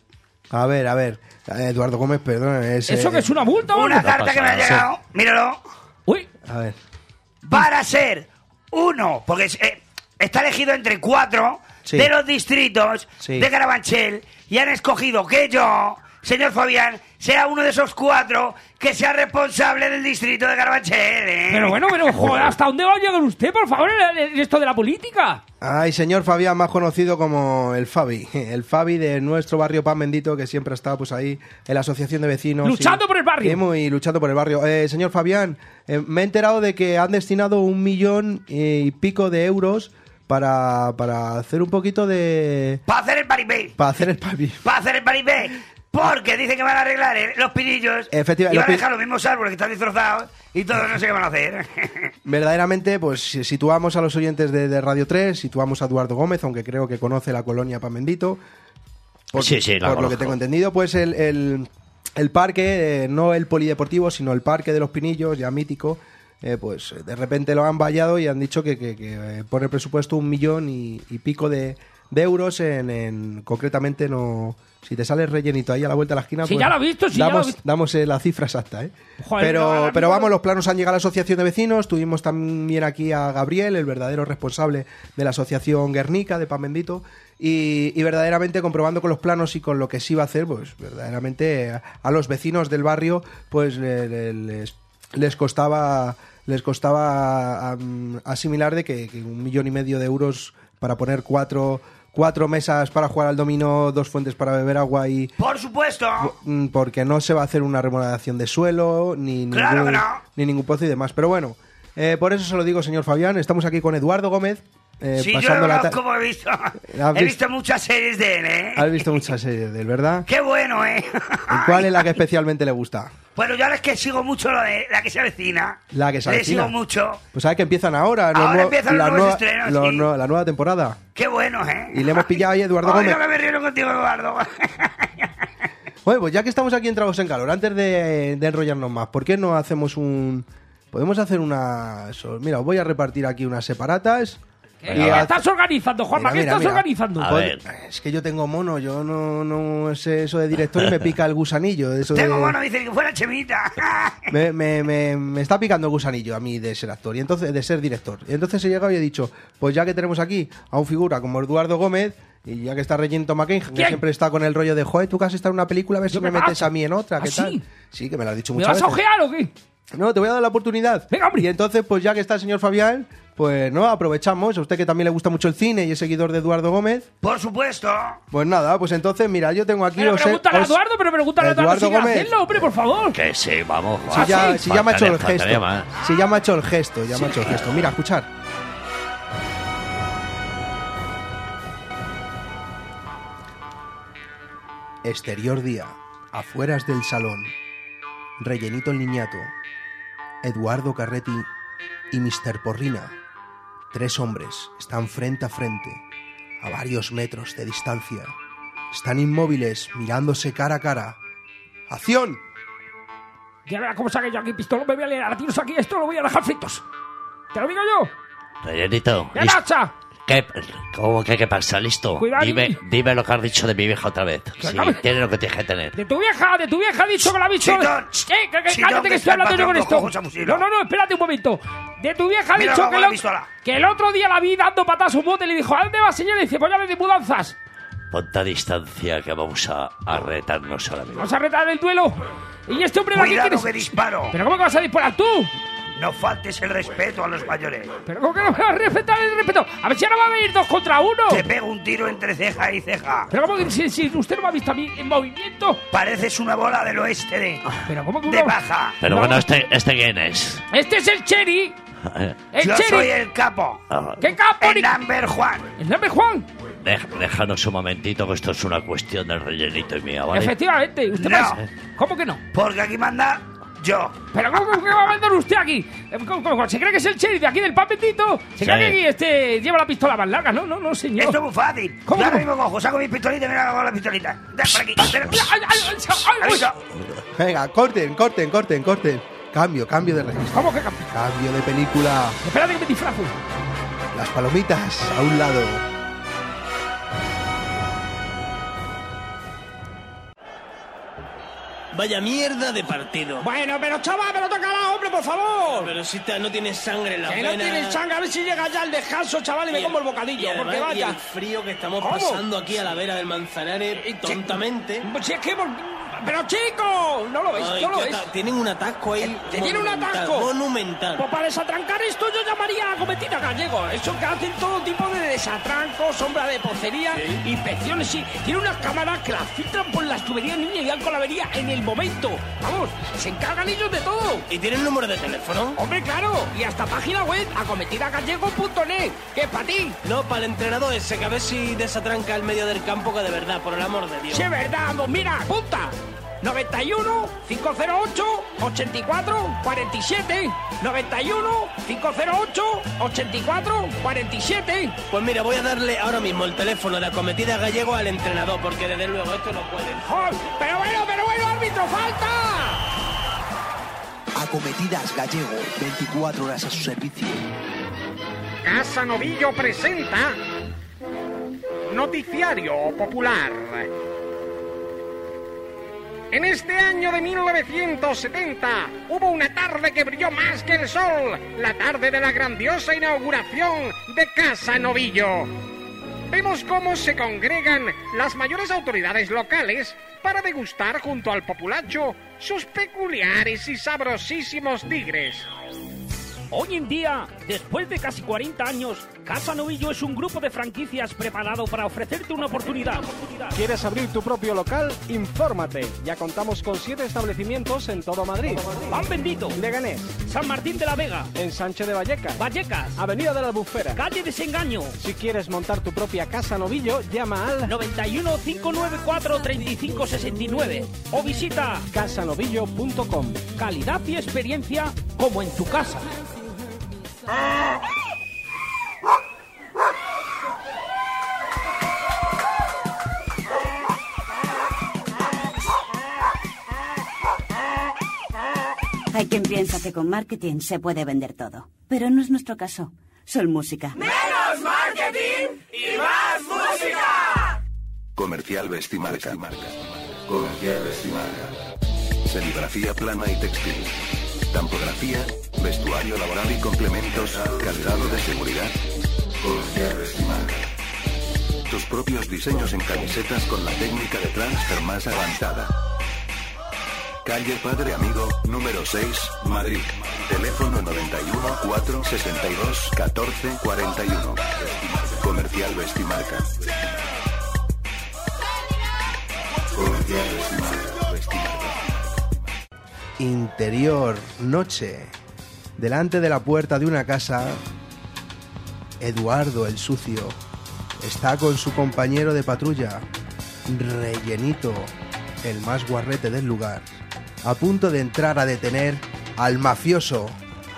[SPEAKER 4] A ver, a ver. Eduardo Gómez, perdón. Es,
[SPEAKER 1] ¿Eso
[SPEAKER 4] eh,
[SPEAKER 1] que es una multa o
[SPEAKER 9] Una
[SPEAKER 1] algo?
[SPEAKER 9] carta que me ha llegado, míralo,
[SPEAKER 1] Uy,
[SPEAKER 4] A ver.
[SPEAKER 9] para ser uno, porque es- eh, está elegido entre cuatro
[SPEAKER 4] Sí.
[SPEAKER 9] de los distritos
[SPEAKER 4] Sí.
[SPEAKER 9] de Carabanchel y han escogido que yo, señor Fabián, sea uno de esos cuatro que sea responsable del distrito de Carabanchel. ¿eh?
[SPEAKER 1] pero bueno, pero joder, ¿hasta dónde va a llegar usted, por favor, en en esto de la política?
[SPEAKER 4] Ay, señor Fabián, más conocido como el Fabi. El Fabi de nuestro barrio Pan Bendito, que siempre ha estado pues ahí en la asociación de vecinos.
[SPEAKER 1] Luchando
[SPEAKER 4] y-
[SPEAKER 1] por el barrio.
[SPEAKER 4] y muy luchando por el barrio. Eh, señor Fabián, eh, me he enterado de que han destinado un millón y pico de euros para, para hacer un poquito de...
[SPEAKER 9] Para hacer el paripé,
[SPEAKER 4] Para hacer el papi.
[SPEAKER 9] para hacer el paripé, porque dicen que van a arreglar eh, los pinillos
[SPEAKER 4] Efectivamente,
[SPEAKER 9] y van a
[SPEAKER 4] los pi-
[SPEAKER 9] dejar los mismos árboles que están destrozados y todos no sé qué van a hacer.
[SPEAKER 4] Verdaderamente, pues si situamos a los oyentes de, de Radio tres, situamos a Eduardo Gómez, aunque creo que conoce la colonia Pan Bendito. Por,
[SPEAKER 16] Sí, sí, la
[SPEAKER 4] por lo
[SPEAKER 16] conozco.
[SPEAKER 4] que tengo entendido, pues el, el, el parque, eh, no el polideportivo, sino el parque de los Pinillos, ya mítico, eh, pues de repente lo han vallado y han dicho que, que, que eh, pone presupuesto un millón y, y pico de, de euros en, en- concretamente no... Si te sales rellenito ahí a la vuelta de la esquina,
[SPEAKER 1] Sí,
[SPEAKER 4] pues
[SPEAKER 1] ya lo he visto, sí, ya lo he
[SPEAKER 4] damos,
[SPEAKER 1] visto.
[SPEAKER 4] damos eh, la cifra exacta, ¿eh?
[SPEAKER 1] Joder,
[SPEAKER 4] pero,
[SPEAKER 1] no,
[SPEAKER 4] pero
[SPEAKER 1] no,
[SPEAKER 4] vamos,
[SPEAKER 1] no.
[SPEAKER 4] los planos han llegado a la asociación de vecinos. Tuvimos también aquí a Gabriel, el verdadero responsable de la asociación Guernica de Pan Bendito. Y, y verdaderamente comprobando con los planos y con lo que se iba a hacer, pues verdaderamente a, a los vecinos del barrio, pues le- le- les, les costaba les costaba am, asimilar de que, que un millón y medio de euros para poner cuatro cuatro mesas para jugar al dominó, dos fuentes para beber agua y
[SPEAKER 9] Por supuesto.
[SPEAKER 4] Mm, porque no se va a hacer una remodelación de suelo, ni,
[SPEAKER 9] Claro
[SPEAKER 4] ningún,
[SPEAKER 9] que no.
[SPEAKER 4] ni ningún pozo y demás. Pero bueno, eh, por eso se lo digo, señor Fabián. Estamos aquí con Eduardo Gómez. Eh,
[SPEAKER 9] Sí, yo
[SPEAKER 4] pasando
[SPEAKER 9] lo
[SPEAKER 4] la ta-
[SPEAKER 9] conozco, he visto,
[SPEAKER 4] ¿Has
[SPEAKER 9] he
[SPEAKER 4] visto?
[SPEAKER 9] visto muchas series de él, ¿eh?
[SPEAKER 4] Has visto muchas series de él, ¿verdad?
[SPEAKER 9] Qué bueno, ¿eh?
[SPEAKER 4] ¿Y cuál es la que especialmente le gusta?
[SPEAKER 9] Bueno, yo ahora es que sigo mucho lo de la que se avecina.
[SPEAKER 4] La que se
[SPEAKER 9] Le
[SPEAKER 4] avecina.
[SPEAKER 9] sigo mucho.
[SPEAKER 4] Pues sabes que empiezan ahora. los
[SPEAKER 9] Ahora
[SPEAKER 4] nuevos-
[SPEAKER 9] empiezan los
[SPEAKER 4] la
[SPEAKER 9] nuevos
[SPEAKER 4] nueva-
[SPEAKER 9] estrenos,
[SPEAKER 4] los
[SPEAKER 9] sí.
[SPEAKER 4] nue- la nueva temporada.
[SPEAKER 9] Qué bueno, ¿eh?
[SPEAKER 4] Y le hemos pillado ahí a Eduardo
[SPEAKER 9] Ay,
[SPEAKER 4] Gómez.
[SPEAKER 9] lo que me río contigo, Eduardo.
[SPEAKER 4] Bueno, pues ya que estamos aquí entrados en calor, antes de, de enrollarnos más, ¿por qué no hacemos un... Podemos hacer una... so- Mira, os voy a repartir aquí unas separatas.
[SPEAKER 1] ¿Qué,
[SPEAKER 4] Y
[SPEAKER 1] qué
[SPEAKER 4] haz-
[SPEAKER 1] estás organizando, Juanma?
[SPEAKER 4] Mira,
[SPEAKER 1] ¿Qué
[SPEAKER 4] mira,
[SPEAKER 1] estás
[SPEAKER 4] mira.
[SPEAKER 1] organizando?
[SPEAKER 16] A
[SPEAKER 4] Pues,
[SPEAKER 16] ver.
[SPEAKER 4] Es que yo tengo mono, yo no, no sé eso de director y me pica el gusanillo. Eso de-
[SPEAKER 9] Tengo mono, dice que fuera Chemita.
[SPEAKER 4] me, me, me, me está picando el gusanillo a mí de ser actor y entonces de ser director. Y entonces he llegado y he dicho, pues ya que tenemos aquí a un figura como Eduardo Gómez y ya que está Regento McCain, que
[SPEAKER 1] ¿Quién?
[SPEAKER 4] siempre está con el rollo de, joder, tú que has estado en una película, a ver si
[SPEAKER 1] ¿Yo
[SPEAKER 4] me
[SPEAKER 1] qué
[SPEAKER 4] metes
[SPEAKER 1] pasa?
[SPEAKER 4] a mí en otra, ¿qué
[SPEAKER 1] ¿Ah,
[SPEAKER 4] tal?
[SPEAKER 1] sí?
[SPEAKER 4] Sí, que me lo has dicho
[SPEAKER 1] ¿Me
[SPEAKER 4] muchas
[SPEAKER 1] vas a
[SPEAKER 4] veces.
[SPEAKER 1] ojear o qué?
[SPEAKER 4] No, te voy a dar la oportunidad.
[SPEAKER 1] Venga, hombre.
[SPEAKER 4] Y entonces, pues ya que está el señor Fabián, pues no, aprovechamos. A usted que también le gusta mucho el cine y es seguidor de Eduardo Gómez.
[SPEAKER 9] Por supuesto.
[SPEAKER 4] Pues nada, pues entonces, mira, yo tengo aquí...
[SPEAKER 1] Pero
[SPEAKER 4] os he-
[SPEAKER 1] pregúntale a
[SPEAKER 4] os-
[SPEAKER 1] Eduardo, pero pregúntale a Eduardo
[SPEAKER 4] Eduardo
[SPEAKER 1] si quiere
[SPEAKER 4] Gómez.
[SPEAKER 1] hacerlo, hombre, por favor.
[SPEAKER 16] Que sí, vamos.
[SPEAKER 4] Si
[SPEAKER 1] Ah,
[SPEAKER 4] ya,
[SPEAKER 1] sí.
[SPEAKER 4] si ya me ha hecho el
[SPEAKER 16] Faltaría-
[SPEAKER 4] gesto.
[SPEAKER 16] faltaría más.
[SPEAKER 4] Si ya me ha hecho el gesto, ya me ha hecho el gesto. Mira, escuchar. Exterior día, afueras del salón. Rellenito el niñato, Eduardo Carretti y mister Porrina. Tres hombres están frente a frente, a varios metros de distancia. Están inmóviles, mirándose cara a cara. ¡Acción!
[SPEAKER 1] Ya verás cómo saque yo aquí pistola, me voy a liar a tiros aquí, esto lo voy a dejar fritos. ¿Te lo digo yo?
[SPEAKER 16] Rellenito.
[SPEAKER 1] ¡Ya
[SPEAKER 16] listo.
[SPEAKER 1] marcha!
[SPEAKER 16] ¿Qué, ¿Cómo que qué pasa? ¿Listo?
[SPEAKER 1] Cuidado.
[SPEAKER 16] Dime, dime lo que has dicho de mi vieja otra vez.
[SPEAKER 1] Que
[SPEAKER 16] Sí,
[SPEAKER 1] acabe.
[SPEAKER 16] tiene lo que tienes que tener.
[SPEAKER 1] De tu vieja, de tu vieja ha dicho que la ha visto.
[SPEAKER 9] Chitón.
[SPEAKER 1] ¿Qué? Que- que-
[SPEAKER 9] Chitón,
[SPEAKER 1] cállate
[SPEAKER 9] que
[SPEAKER 1] que estoy
[SPEAKER 9] está el
[SPEAKER 1] hablando yo con
[SPEAKER 9] patrón
[SPEAKER 1] esto.
[SPEAKER 9] cojo chamusilo.
[SPEAKER 1] No, no, no, espérate un momento. De tu vieja ha
[SPEAKER 9] Mira,
[SPEAKER 1] dicho
[SPEAKER 9] va
[SPEAKER 1] que,
[SPEAKER 9] con
[SPEAKER 1] lo-
[SPEAKER 9] la pistola.
[SPEAKER 1] que el otro día la vi dando patas a un bote y le dijo, ¿a dónde vas, señor? Y dice, pues ya de mudanzas.
[SPEAKER 16] Ponte a distancia que vamos a, a retarnos ahora mismo.
[SPEAKER 1] Vamos a retar el duelo. Y este hombre de aquí,
[SPEAKER 9] Cuidado
[SPEAKER 1] ¿quién
[SPEAKER 9] que
[SPEAKER 1] es?
[SPEAKER 9] disparo.
[SPEAKER 1] ¿Pero cómo que vas a disparar tú?
[SPEAKER 9] No faltes el respeto a los mayores.
[SPEAKER 1] ¿Pero cómo que no me vas a respetar el respeto? A ver si ahora va a venir dos contra uno.
[SPEAKER 9] Te pego un tiro entre ceja y ceja.
[SPEAKER 1] ¿Pero cómo que si, si usted no me ha visto a mí en movimiento?
[SPEAKER 9] Pareces una bola del oeste de,
[SPEAKER 1] ¿Pero cómo que
[SPEAKER 9] de
[SPEAKER 1] uno-
[SPEAKER 9] baja.
[SPEAKER 16] Pero
[SPEAKER 1] No.
[SPEAKER 16] bueno, ¿este, ¿este quién es?
[SPEAKER 1] Este es el Cherry. El
[SPEAKER 9] Yo
[SPEAKER 1] Cherry.
[SPEAKER 9] soy el capo.
[SPEAKER 16] Ah,
[SPEAKER 1] ¿Qué capo?
[SPEAKER 9] El number Juan.
[SPEAKER 1] ¿El nombre Juan?
[SPEAKER 16] dej- déjanos un momentito que esto es una cuestión del rellenito y mía, ¿vale?
[SPEAKER 1] Efectivamente. ¿Usted
[SPEAKER 9] No.
[SPEAKER 1] va- ¿Cómo que no?
[SPEAKER 9] Porque aquí manda yo.
[SPEAKER 1] ¿Pero cómo que va a mandar usted aquí? Eh, ¿cómo- cómo? ¿Se cree que es el Cherry de aquí del Pan Bendito? ¿Se
[SPEAKER 16] Sí.
[SPEAKER 1] cree que aquí este lleva la pistola más larga? No, no, no, señor.
[SPEAKER 9] Esto es muy fácil.
[SPEAKER 1] ¿Cómo?
[SPEAKER 9] Yo ahora mismo cojo, saco mi pistolita y me hago la pistolita. Da por aquí.
[SPEAKER 1] ¡Ay, ay, ay, ay,
[SPEAKER 9] ¿Has
[SPEAKER 1] ay!
[SPEAKER 9] visto?
[SPEAKER 4] Venga, corten, corten, corten, corten. Cambio, cambio de registro.
[SPEAKER 1] ¿Cómo que cambia?
[SPEAKER 4] Cambio de película.
[SPEAKER 1] Espérate que me disfrazo.
[SPEAKER 4] Las palomitas a un lado.
[SPEAKER 8] Vaya mierda de partido.
[SPEAKER 1] Bueno, pero chaval, pero tócala, hombre, por favor.
[SPEAKER 8] Pero si te- no tienes sangre en la
[SPEAKER 1] Que
[SPEAKER 8] venas.
[SPEAKER 1] no tienes sangre, a ver si llega ya el descanso, chaval, y me
[SPEAKER 8] Y-
[SPEAKER 1] como el bocadillo,
[SPEAKER 8] y además,
[SPEAKER 1] porque
[SPEAKER 8] y
[SPEAKER 1] vaya.
[SPEAKER 8] el frío que estamos
[SPEAKER 1] ¿Cómo?
[SPEAKER 8] pasando aquí a la vera del Manzanares, tontamente.
[SPEAKER 1] Si es que... Pero chico, no lo ves,
[SPEAKER 8] Ay,
[SPEAKER 1] no lo
[SPEAKER 8] qué
[SPEAKER 1] ves.
[SPEAKER 8] ata- Tienen un atasco ahí.
[SPEAKER 1] ¿Que tiene un
[SPEAKER 8] monumental,
[SPEAKER 1] atasco?
[SPEAKER 8] Monumental.
[SPEAKER 1] Pues para desatrancar esto yo llamaría a Cometida Gallego. Eso que hacen todo tipo de desatrancos, sombra de pocería, inspecciones, sí. Tiene unas cámaras que las filtran por las tuberías, niña, y dan con la avería en el momento. Vamos, se encargan ellos de todo.
[SPEAKER 8] ¿Y tienen número de teléfono?
[SPEAKER 1] Hombre, claro. Y hasta página web, acometidagallego punto net. ¿Qué es para ti?
[SPEAKER 8] No, para el entrenador ese, que a ver si desatranca el medio del campo, que de verdad, por el amor de Dios.
[SPEAKER 1] Sí, es verdad. Pues mira, apunta. noventa y uno, cinco cero ocho, ochenta y cuatro, cuarenta y siete. noventa y uno, cinco cero ocho, ochenta y cuatro, cuarenta y siete.
[SPEAKER 8] Pues mira, voy a darle ahora mismo el teléfono de Acometida Gallego al entrenador, porque desde luego esto no puede.
[SPEAKER 1] ¡Joder! Pero bueno, pero bueno, árbitro, falta.
[SPEAKER 15] Acometidas Gallego, veinticuatro horas a su servicio.
[SPEAKER 17] Casa Novillo presenta Noticiario Popular. En este año de mil novecientos setenta hubo una tarde que brilló más que el sol, la tarde de la grandiosa inauguración de Casa Novillo. Vemos cómo se congregan las mayores autoridades locales para degustar junto al populacho sus peculiares y sabrosísimos tigres.
[SPEAKER 1] Hoy en día, después de casi cuarenta años, Casa Novillo es un grupo de franquicias preparado para ofrecerte una oportunidad.
[SPEAKER 18] ¿Quieres abrir tu propio local? Infórmate. Ya contamos con siete establecimientos en todo Madrid.
[SPEAKER 1] Pan Bendito,
[SPEAKER 18] Leganés,
[SPEAKER 1] San Martín de la Vega,
[SPEAKER 18] Ensanche de Vallecas,
[SPEAKER 1] Vallecas,
[SPEAKER 18] Avenida de la Albufera,
[SPEAKER 1] Calle Desengaño.
[SPEAKER 18] Si quieres montar tu propia Casa Novillo, llama al
[SPEAKER 1] noventa y uno, cinco nueve cuatro, treinta y cinco sesenta y nueve o visita
[SPEAKER 18] casanovillo punto com.
[SPEAKER 1] Calidad y experiencia como en tu casa.
[SPEAKER 10] Hay quien piensa que con marketing se puede vender todo, pero no es nuestro caso. Sol Música.
[SPEAKER 2] ¡Menos marketing y más música!
[SPEAKER 19] Comercial Vestimarca. Comercial Vestimarca. Serigrafía plana y textil. Tampografía, vestuario laboral y complementos, calzado de seguridad. Comercial Vestimarca. Tus propios diseños en camisetas con la técnica de transfer más avanzada. Calle Padre Amigo, número seis, Madrid. Teléfono noventa y uno, cuatro sesenta y dos, catorce cuarenta y uno. Comercial Vestimarca. Comercial Vestimarca. Vestimarca.
[SPEAKER 4] Interior, noche. Delante de la puerta de una casa, Eduardo el Sucio está con su compañero de patrulla, Rellenito, el más guarrete del lugar, a punto de entrar a detener al mafioso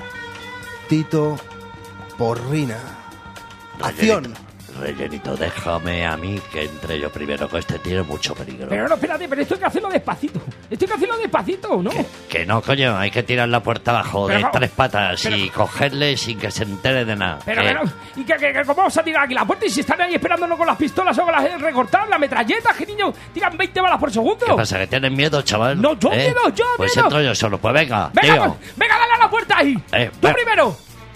[SPEAKER 4] Tito Porrina. ¡Acción!
[SPEAKER 16] Rellenito, déjame a mí que entre yo primero, que este tiene mucho peligro.
[SPEAKER 1] Pero no, espérate, pero esto hay que hacerlo despacito. Esto hay que hacerlo despacito, ¿no?
[SPEAKER 16] Que no, coño, hay que tirar la puerta abajo
[SPEAKER 1] Pero
[SPEAKER 16] de
[SPEAKER 1] no,
[SPEAKER 16] tres patas
[SPEAKER 1] pero-
[SPEAKER 16] y cogerle sin que se entere de nada.
[SPEAKER 1] Pero,
[SPEAKER 16] Eh,
[SPEAKER 1] pero, ¿y que, que, que cómo vamos a tirar aquí la puerta? Y si están ahí esperándonos con las pistolas o con las recortadas, las metralletas, que niños tiran veinte balas por segundo.
[SPEAKER 16] ¿Qué pasa, que tienes miedo, chaval?
[SPEAKER 1] No, yo
[SPEAKER 16] ¿Eh?
[SPEAKER 1] miedo, yo
[SPEAKER 16] Pues
[SPEAKER 1] miedo.
[SPEAKER 16] entro yo solo, pues venga,
[SPEAKER 1] Venga,
[SPEAKER 16] tío.
[SPEAKER 1] pues, venga, dale a la puerta ahí.
[SPEAKER 16] Eh,
[SPEAKER 1] Tú
[SPEAKER 16] ve-
[SPEAKER 1] primero.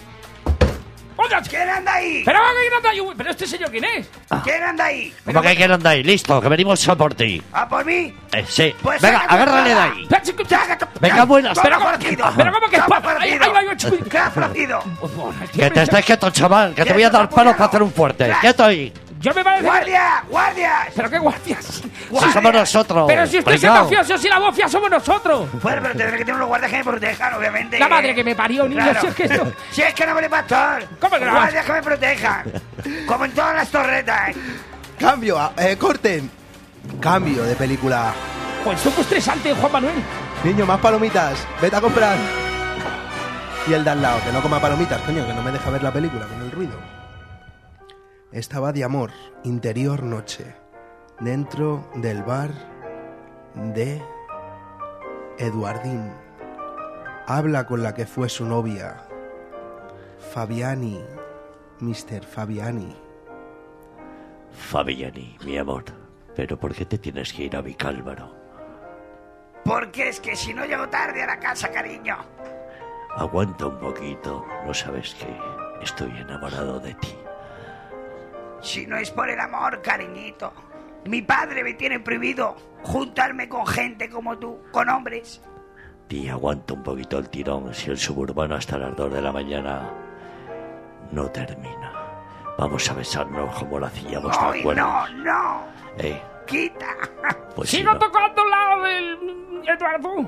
[SPEAKER 1] Oye,
[SPEAKER 9] ¿Quién anda ahí?
[SPEAKER 1] Pero, ¿quién anda ahí? Uy, pero este señor, ¿quién es?
[SPEAKER 9] ¿Quién anda ahí?
[SPEAKER 16] ¿Cómo que quieren andar ahí? Listo, que venimos a por ti.
[SPEAKER 9] ¿A por mí?
[SPEAKER 16] Eh, sí.
[SPEAKER 9] Pues
[SPEAKER 16] venga,
[SPEAKER 9] sácate
[SPEAKER 16] agárrale de
[SPEAKER 9] nada.
[SPEAKER 16] ahí.
[SPEAKER 9] Sácate-
[SPEAKER 16] Venga, buenas.
[SPEAKER 9] Pero,
[SPEAKER 16] Pero-
[SPEAKER 9] Jorgito,
[SPEAKER 1] pero ¿cómo que
[SPEAKER 9] ¿Qué ha
[SPEAKER 1] pa- ahí- ahí va, ahí va,
[SPEAKER 9] parecido? ¿Qué ha parecido?
[SPEAKER 16] Que te estés quieto, chaval, que te voy a dar palos para hacer un fuerte. Quieto ahí.
[SPEAKER 1] Yo me parece...
[SPEAKER 9] ¡Guardia! ¡Guardia!
[SPEAKER 1] ¿Pero qué guardias?
[SPEAKER 16] Si somos nosotros.
[SPEAKER 1] Pero si usted es el
[SPEAKER 16] pringao.
[SPEAKER 1] mafioso, si la bofia somos nosotros.
[SPEAKER 9] Bueno, pero tendré que tener unos guardias que me protejan, obviamente.
[SPEAKER 1] La madre que me parió, niño,
[SPEAKER 9] Claro.
[SPEAKER 1] si es que esto...
[SPEAKER 9] Si es que no vale pastor.
[SPEAKER 1] ¿Cómo que no?
[SPEAKER 9] Guardias que me protejan. Como en todas las torretas.
[SPEAKER 4] Cambio, a- eh, corten. Cambio de película.
[SPEAKER 1] Pues esto fue estresante, Juan Manuel.
[SPEAKER 4] Niño, más palomitas. Vete a comprar. Y el de al lado, que no coma palomitas, coño, que no me deja ver la película con el ruido. Estaba de amor, interior noche, dentro del bar de Eduardín. Habla con la que fue su novia, Fabiani, mister Fabiani.
[SPEAKER 16] Fabiani, mi amor, ¿pero por qué te tienes que ir a Vicálvaro?
[SPEAKER 9] Porque es que si no llego tarde a la casa, cariño.
[SPEAKER 16] Aguanta un poquito, no sabes que estoy enamorado de ti.
[SPEAKER 9] Si no es por el amor, cariñito. Mi padre me tiene prohibido juntarme con gente como tú, con hombres.
[SPEAKER 16] Tía, aguanta un poquito el tirón. Si el suburbano hasta las dos de la mañana no termina. Vamos a besarnos como lo hacíamos, ¿te
[SPEAKER 9] ¡Ay,
[SPEAKER 16] acuerdas?
[SPEAKER 9] no, no!
[SPEAKER 16] Eh,
[SPEAKER 9] ¡Quita!
[SPEAKER 16] pues si
[SPEAKER 1] Sigo
[SPEAKER 16] no-
[SPEAKER 1] tocando al lado del Eduardo.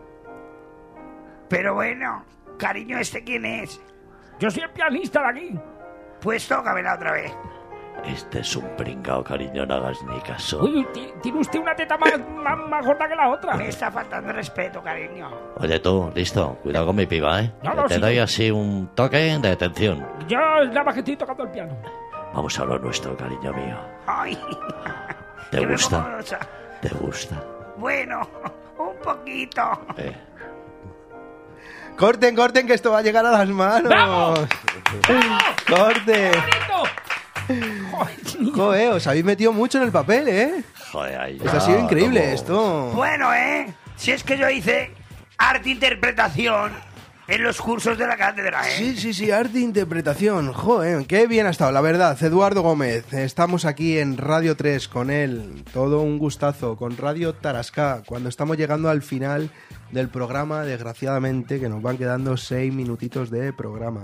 [SPEAKER 9] Pero bueno, cariño, ¿este quién es?
[SPEAKER 1] Yo soy el pianista de aquí.
[SPEAKER 9] Pues tócamela otra vez.
[SPEAKER 16] Este es un pringao, cariño, no hagas ni caso.
[SPEAKER 1] Uy, ti- tiene usted una teta más, más, más gorda que la otra.
[SPEAKER 9] Me está faltando respeto, cariño.
[SPEAKER 16] Oye tú, listo, cuidado con mi piba, ¿eh?
[SPEAKER 1] No,
[SPEAKER 16] Que
[SPEAKER 1] no,
[SPEAKER 16] te
[SPEAKER 1] sí.
[SPEAKER 16] doy así un toque de atención.
[SPEAKER 1] Yo nada más que estoy tocando el piano.
[SPEAKER 16] Vamos a lo nuestro, cariño mío.
[SPEAKER 9] Ay,
[SPEAKER 16] ¿Te
[SPEAKER 9] que me
[SPEAKER 16] gusta?
[SPEAKER 9] pongo rosa.
[SPEAKER 16] ¿Te gusta?
[SPEAKER 9] Bueno, un poquito.
[SPEAKER 16] Eh.
[SPEAKER 4] Corten, corten, que esto va a llegar a las manos.
[SPEAKER 1] ¡Vamos!
[SPEAKER 4] ¡Corten! Joder, os habéis metido mucho en el papel, ¿eh?
[SPEAKER 16] Joder, ahí
[SPEAKER 4] Esto ha sido increíble,
[SPEAKER 16] como-
[SPEAKER 4] esto.
[SPEAKER 9] Bueno, ¿eh? Si es que yo hice arte interpretación en los cursos de la cátedra, ¿eh?
[SPEAKER 4] Sí, sí, sí, arte e interpretación. Joder, qué bien ha estado, la verdad. Eduardo Gómez, estamos aquí en Radio tres con él. Todo un gustazo, con Radio Tarascá, cuando estamos llegando al final del programa, desgraciadamente, que nos van quedando seis minutitos de programa.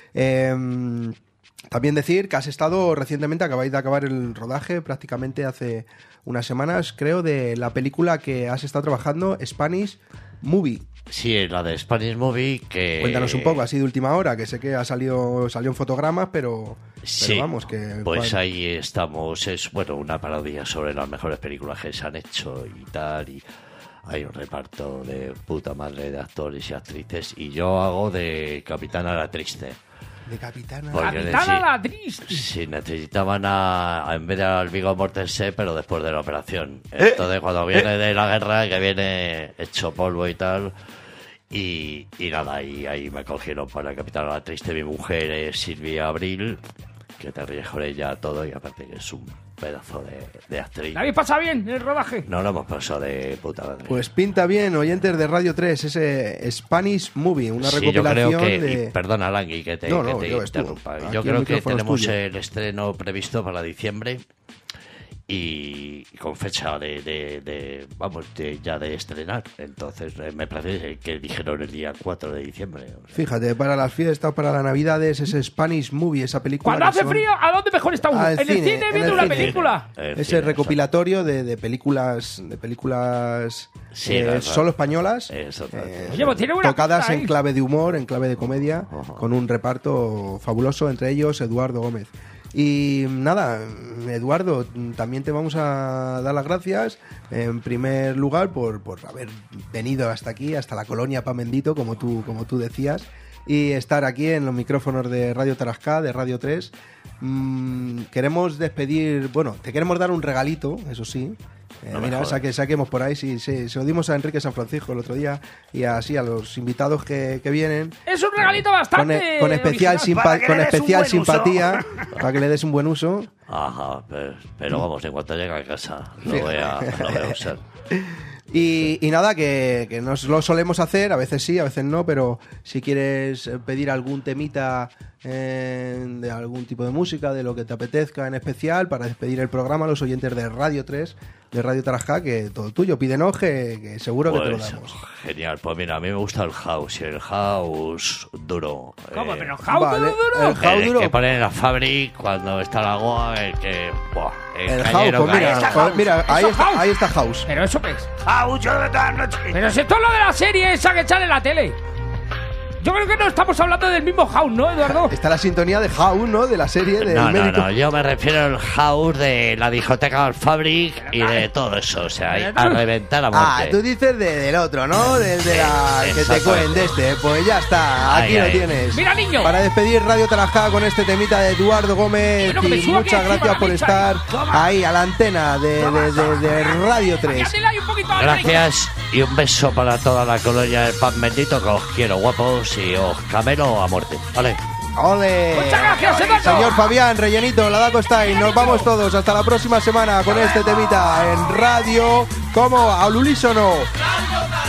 [SPEAKER 4] Em, también decir que has estado recientemente, acabáis de acabar el rodaje, prácticamente hace unas semanas, creo, de la película que has estado trabajando, Spanish Movie.
[SPEAKER 16] Sí, la de Spanish Movie, que...
[SPEAKER 4] Cuéntanos un poco, así de última hora, que sé que ha salido salió en fotogramas, pero,
[SPEAKER 16] Sí,
[SPEAKER 4] pero vamos, que...
[SPEAKER 16] pues
[SPEAKER 4] cual-
[SPEAKER 16] ahí estamos. Es, bueno, una parodia sobre las mejores películas que se han hecho y tal, y hay un reparto de puta madre de actores y actrices, y yo hago de Capitana la Triste.
[SPEAKER 4] De Capitana.
[SPEAKER 16] Porque
[SPEAKER 1] Capitana
[SPEAKER 16] sí.
[SPEAKER 1] la triste.
[SPEAKER 16] Sí, necesitaban a, a en vez de al Viggo Mortensen, pero después de la operación.
[SPEAKER 4] Eh.
[SPEAKER 16] Entonces, cuando viene de la guerra, que viene hecho polvo y tal, y, y nada, y ahí me cogieron para Capitana la Triste. Mi mujer es Silvia Abril, que te ríes con ella todo, y aparte que es un pedazo de, de actriz.
[SPEAKER 1] ¿La habéis pasado bien el rodaje?
[SPEAKER 16] No lo hemos pasado de puta madre.
[SPEAKER 4] Pues pinta bien, oyentes de Radio tres, ese Spanish Movie, una
[SPEAKER 16] Sí, yo
[SPEAKER 4] recopilación
[SPEAKER 16] creo que,
[SPEAKER 4] de...
[SPEAKER 16] y perdona, Langui, que te,
[SPEAKER 4] No,
[SPEAKER 16] que
[SPEAKER 4] no,
[SPEAKER 16] te
[SPEAKER 4] yo estuvo.
[SPEAKER 16] interrumpa.
[SPEAKER 4] Aquí
[SPEAKER 16] Yo
[SPEAKER 4] el
[SPEAKER 16] creo que
[SPEAKER 4] micrófono es
[SPEAKER 16] tenemos
[SPEAKER 4] tuyo.
[SPEAKER 16] el estreno previsto para diciembre y con fecha de, de, de- vamos, de, ya de estrenar. Entonces, eh, me parece que dijeron el día cuatro de diciembre. O sea,
[SPEAKER 4] Fíjate, para las fiestas, para las navidades, ese Spanish Movie, esa película...
[SPEAKER 1] Cuando
[SPEAKER 4] que
[SPEAKER 1] hace
[SPEAKER 4] son-
[SPEAKER 1] frío, ¿a dónde mejor está uno?
[SPEAKER 4] Al
[SPEAKER 1] En el
[SPEAKER 4] cine,
[SPEAKER 1] cine
[SPEAKER 4] en
[SPEAKER 1] viendo
[SPEAKER 4] el
[SPEAKER 1] una
[SPEAKER 4] cine.
[SPEAKER 1] película.
[SPEAKER 16] El
[SPEAKER 4] Ese
[SPEAKER 16] cine,
[SPEAKER 4] recopilatorio de, de películas de películas
[SPEAKER 16] Sí,
[SPEAKER 4] eh,
[SPEAKER 16] verdad.
[SPEAKER 4] solo españolas,
[SPEAKER 16] Eso,
[SPEAKER 4] eh,
[SPEAKER 1] Oye, pues tiene una
[SPEAKER 4] tocadas
[SPEAKER 1] pinta
[SPEAKER 4] en
[SPEAKER 1] ahí.
[SPEAKER 4] clave de humor, en clave de comedia, con un reparto fabuloso, entre ellos Eduardo Gómez. Y nada, Eduardo, también te vamos a dar las gracias, en primer lugar, por, por haber venido hasta aquí, hasta la colonia Pamendito, como tú, como tú decías, y estar aquí en los micrófonos de Radio Tarascá, de Radio tres. Mm, queremos despedir, bueno, te queremos dar un regalito, eso sí. Eh,
[SPEAKER 16] No me
[SPEAKER 4] mira,
[SPEAKER 16] jodas.
[SPEAKER 4] saque, saquemos por ahí, sí, sí, se lo dimos a Enrique San Francisco el otro día y así a los invitados que, que vienen.
[SPEAKER 1] Es un regalito
[SPEAKER 4] Con,
[SPEAKER 1] bastante.
[SPEAKER 4] e- con especial,
[SPEAKER 1] original.
[SPEAKER 4] simpa-
[SPEAKER 9] Para que
[SPEAKER 4] con
[SPEAKER 9] le des un
[SPEAKER 4] especial
[SPEAKER 9] buen uso.
[SPEAKER 4] simpatía, para que le des un buen uso.
[SPEAKER 16] Ajá, pero, pero vamos, en cuanto llegue a casa lo voy a, lo voy a usar.
[SPEAKER 4] Y, y nada, que, que nos lo solemos hacer, a veces sí, a veces no, pero si quieres eh, pedir algún temita eh, de algún tipo de música, de lo que te apetezca en especial, para despedir el programa a los oyentes de Radio tres, de Radio Tarascá, que todo tuyo, pídenos que, que seguro que te lo
[SPEAKER 16] Pues,
[SPEAKER 4] damos.
[SPEAKER 16] genial, pues mira, a mí me gusta el house, y el house duro.
[SPEAKER 1] ¿Cómo?
[SPEAKER 16] eh,
[SPEAKER 1] ¿Pero how
[SPEAKER 4] Vale,
[SPEAKER 1] duro, duro?
[SPEAKER 4] el house
[SPEAKER 16] el
[SPEAKER 4] duro.
[SPEAKER 16] que ponen en la Fabric cuando está la goa, el que... Buah, el,
[SPEAKER 4] El house,
[SPEAKER 16] cañero
[SPEAKER 4] pues mira,
[SPEAKER 16] cae.
[SPEAKER 9] está
[SPEAKER 4] pues
[SPEAKER 9] House.
[SPEAKER 4] mira, ahí
[SPEAKER 1] Eso
[SPEAKER 4] está,
[SPEAKER 1] House.
[SPEAKER 4] ahí está House.
[SPEAKER 1] ¿Pero eso qué es?
[SPEAKER 9] Jaucho de todas las noches.
[SPEAKER 1] Pero si esto es lo de la serie esa que sale en la tele. Yo creo que no estamos hablando del mismo House, ¿no, Eduardo?
[SPEAKER 4] Está la sintonía de House, ¿no? De la serie del
[SPEAKER 16] No, no,
[SPEAKER 4] médico.
[SPEAKER 16] no, yo me refiero al house de la discoteca Fabric y de todo eso, o sea, ahí a reventar a
[SPEAKER 4] Ah,
[SPEAKER 16] muerte.
[SPEAKER 4] tú dices de- del otro, ¿no? Del de la
[SPEAKER 16] Eh,
[SPEAKER 4] que te
[SPEAKER 16] exactamente.
[SPEAKER 4] cuenten de este. Pues ya está, aquí
[SPEAKER 16] Ay,
[SPEAKER 4] lo
[SPEAKER 16] ay.
[SPEAKER 4] tienes.
[SPEAKER 1] Mira, niño.
[SPEAKER 4] Para despedir Radio Tarascá con este temita de Eduardo Gómez.
[SPEAKER 1] Bueno, que me
[SPEAKER 4] Y
[SPEAKER 1] suba aquí
[SPEAKER 4] muchas
[SPEAKER 1] encima
[SPEAKER 4] gracias
[SPEAKER 1] la
[SPEAKER 4] por
[SPEAKER 1] pizza
[SPEAKER 4] estar
[SPEAKER 1] ahí. Toma.
[SPEAKER 4] ahí a la antena de, de- de- de Radio tres.
[SPEAKER 1] Añádele ahí un poquito de
[SPEAKER 16] Gracias y un beso para toda la colonia del Pan Bendito, que os quiero guapos y os camelo a muerte. Vale.
[SPEAKER 4] ¡Ole!
[SPEAKER 1] Muchas gracias, Eduardo.
[SPEAKER 4] Señor Fabián, Rellenito, la Daco está ahí. Nos vamos todos. Hasta la próxima semana con este temita en radio. ¿Cómo? ¿Al unísono?
[SPEAKER 14] Mario Kart.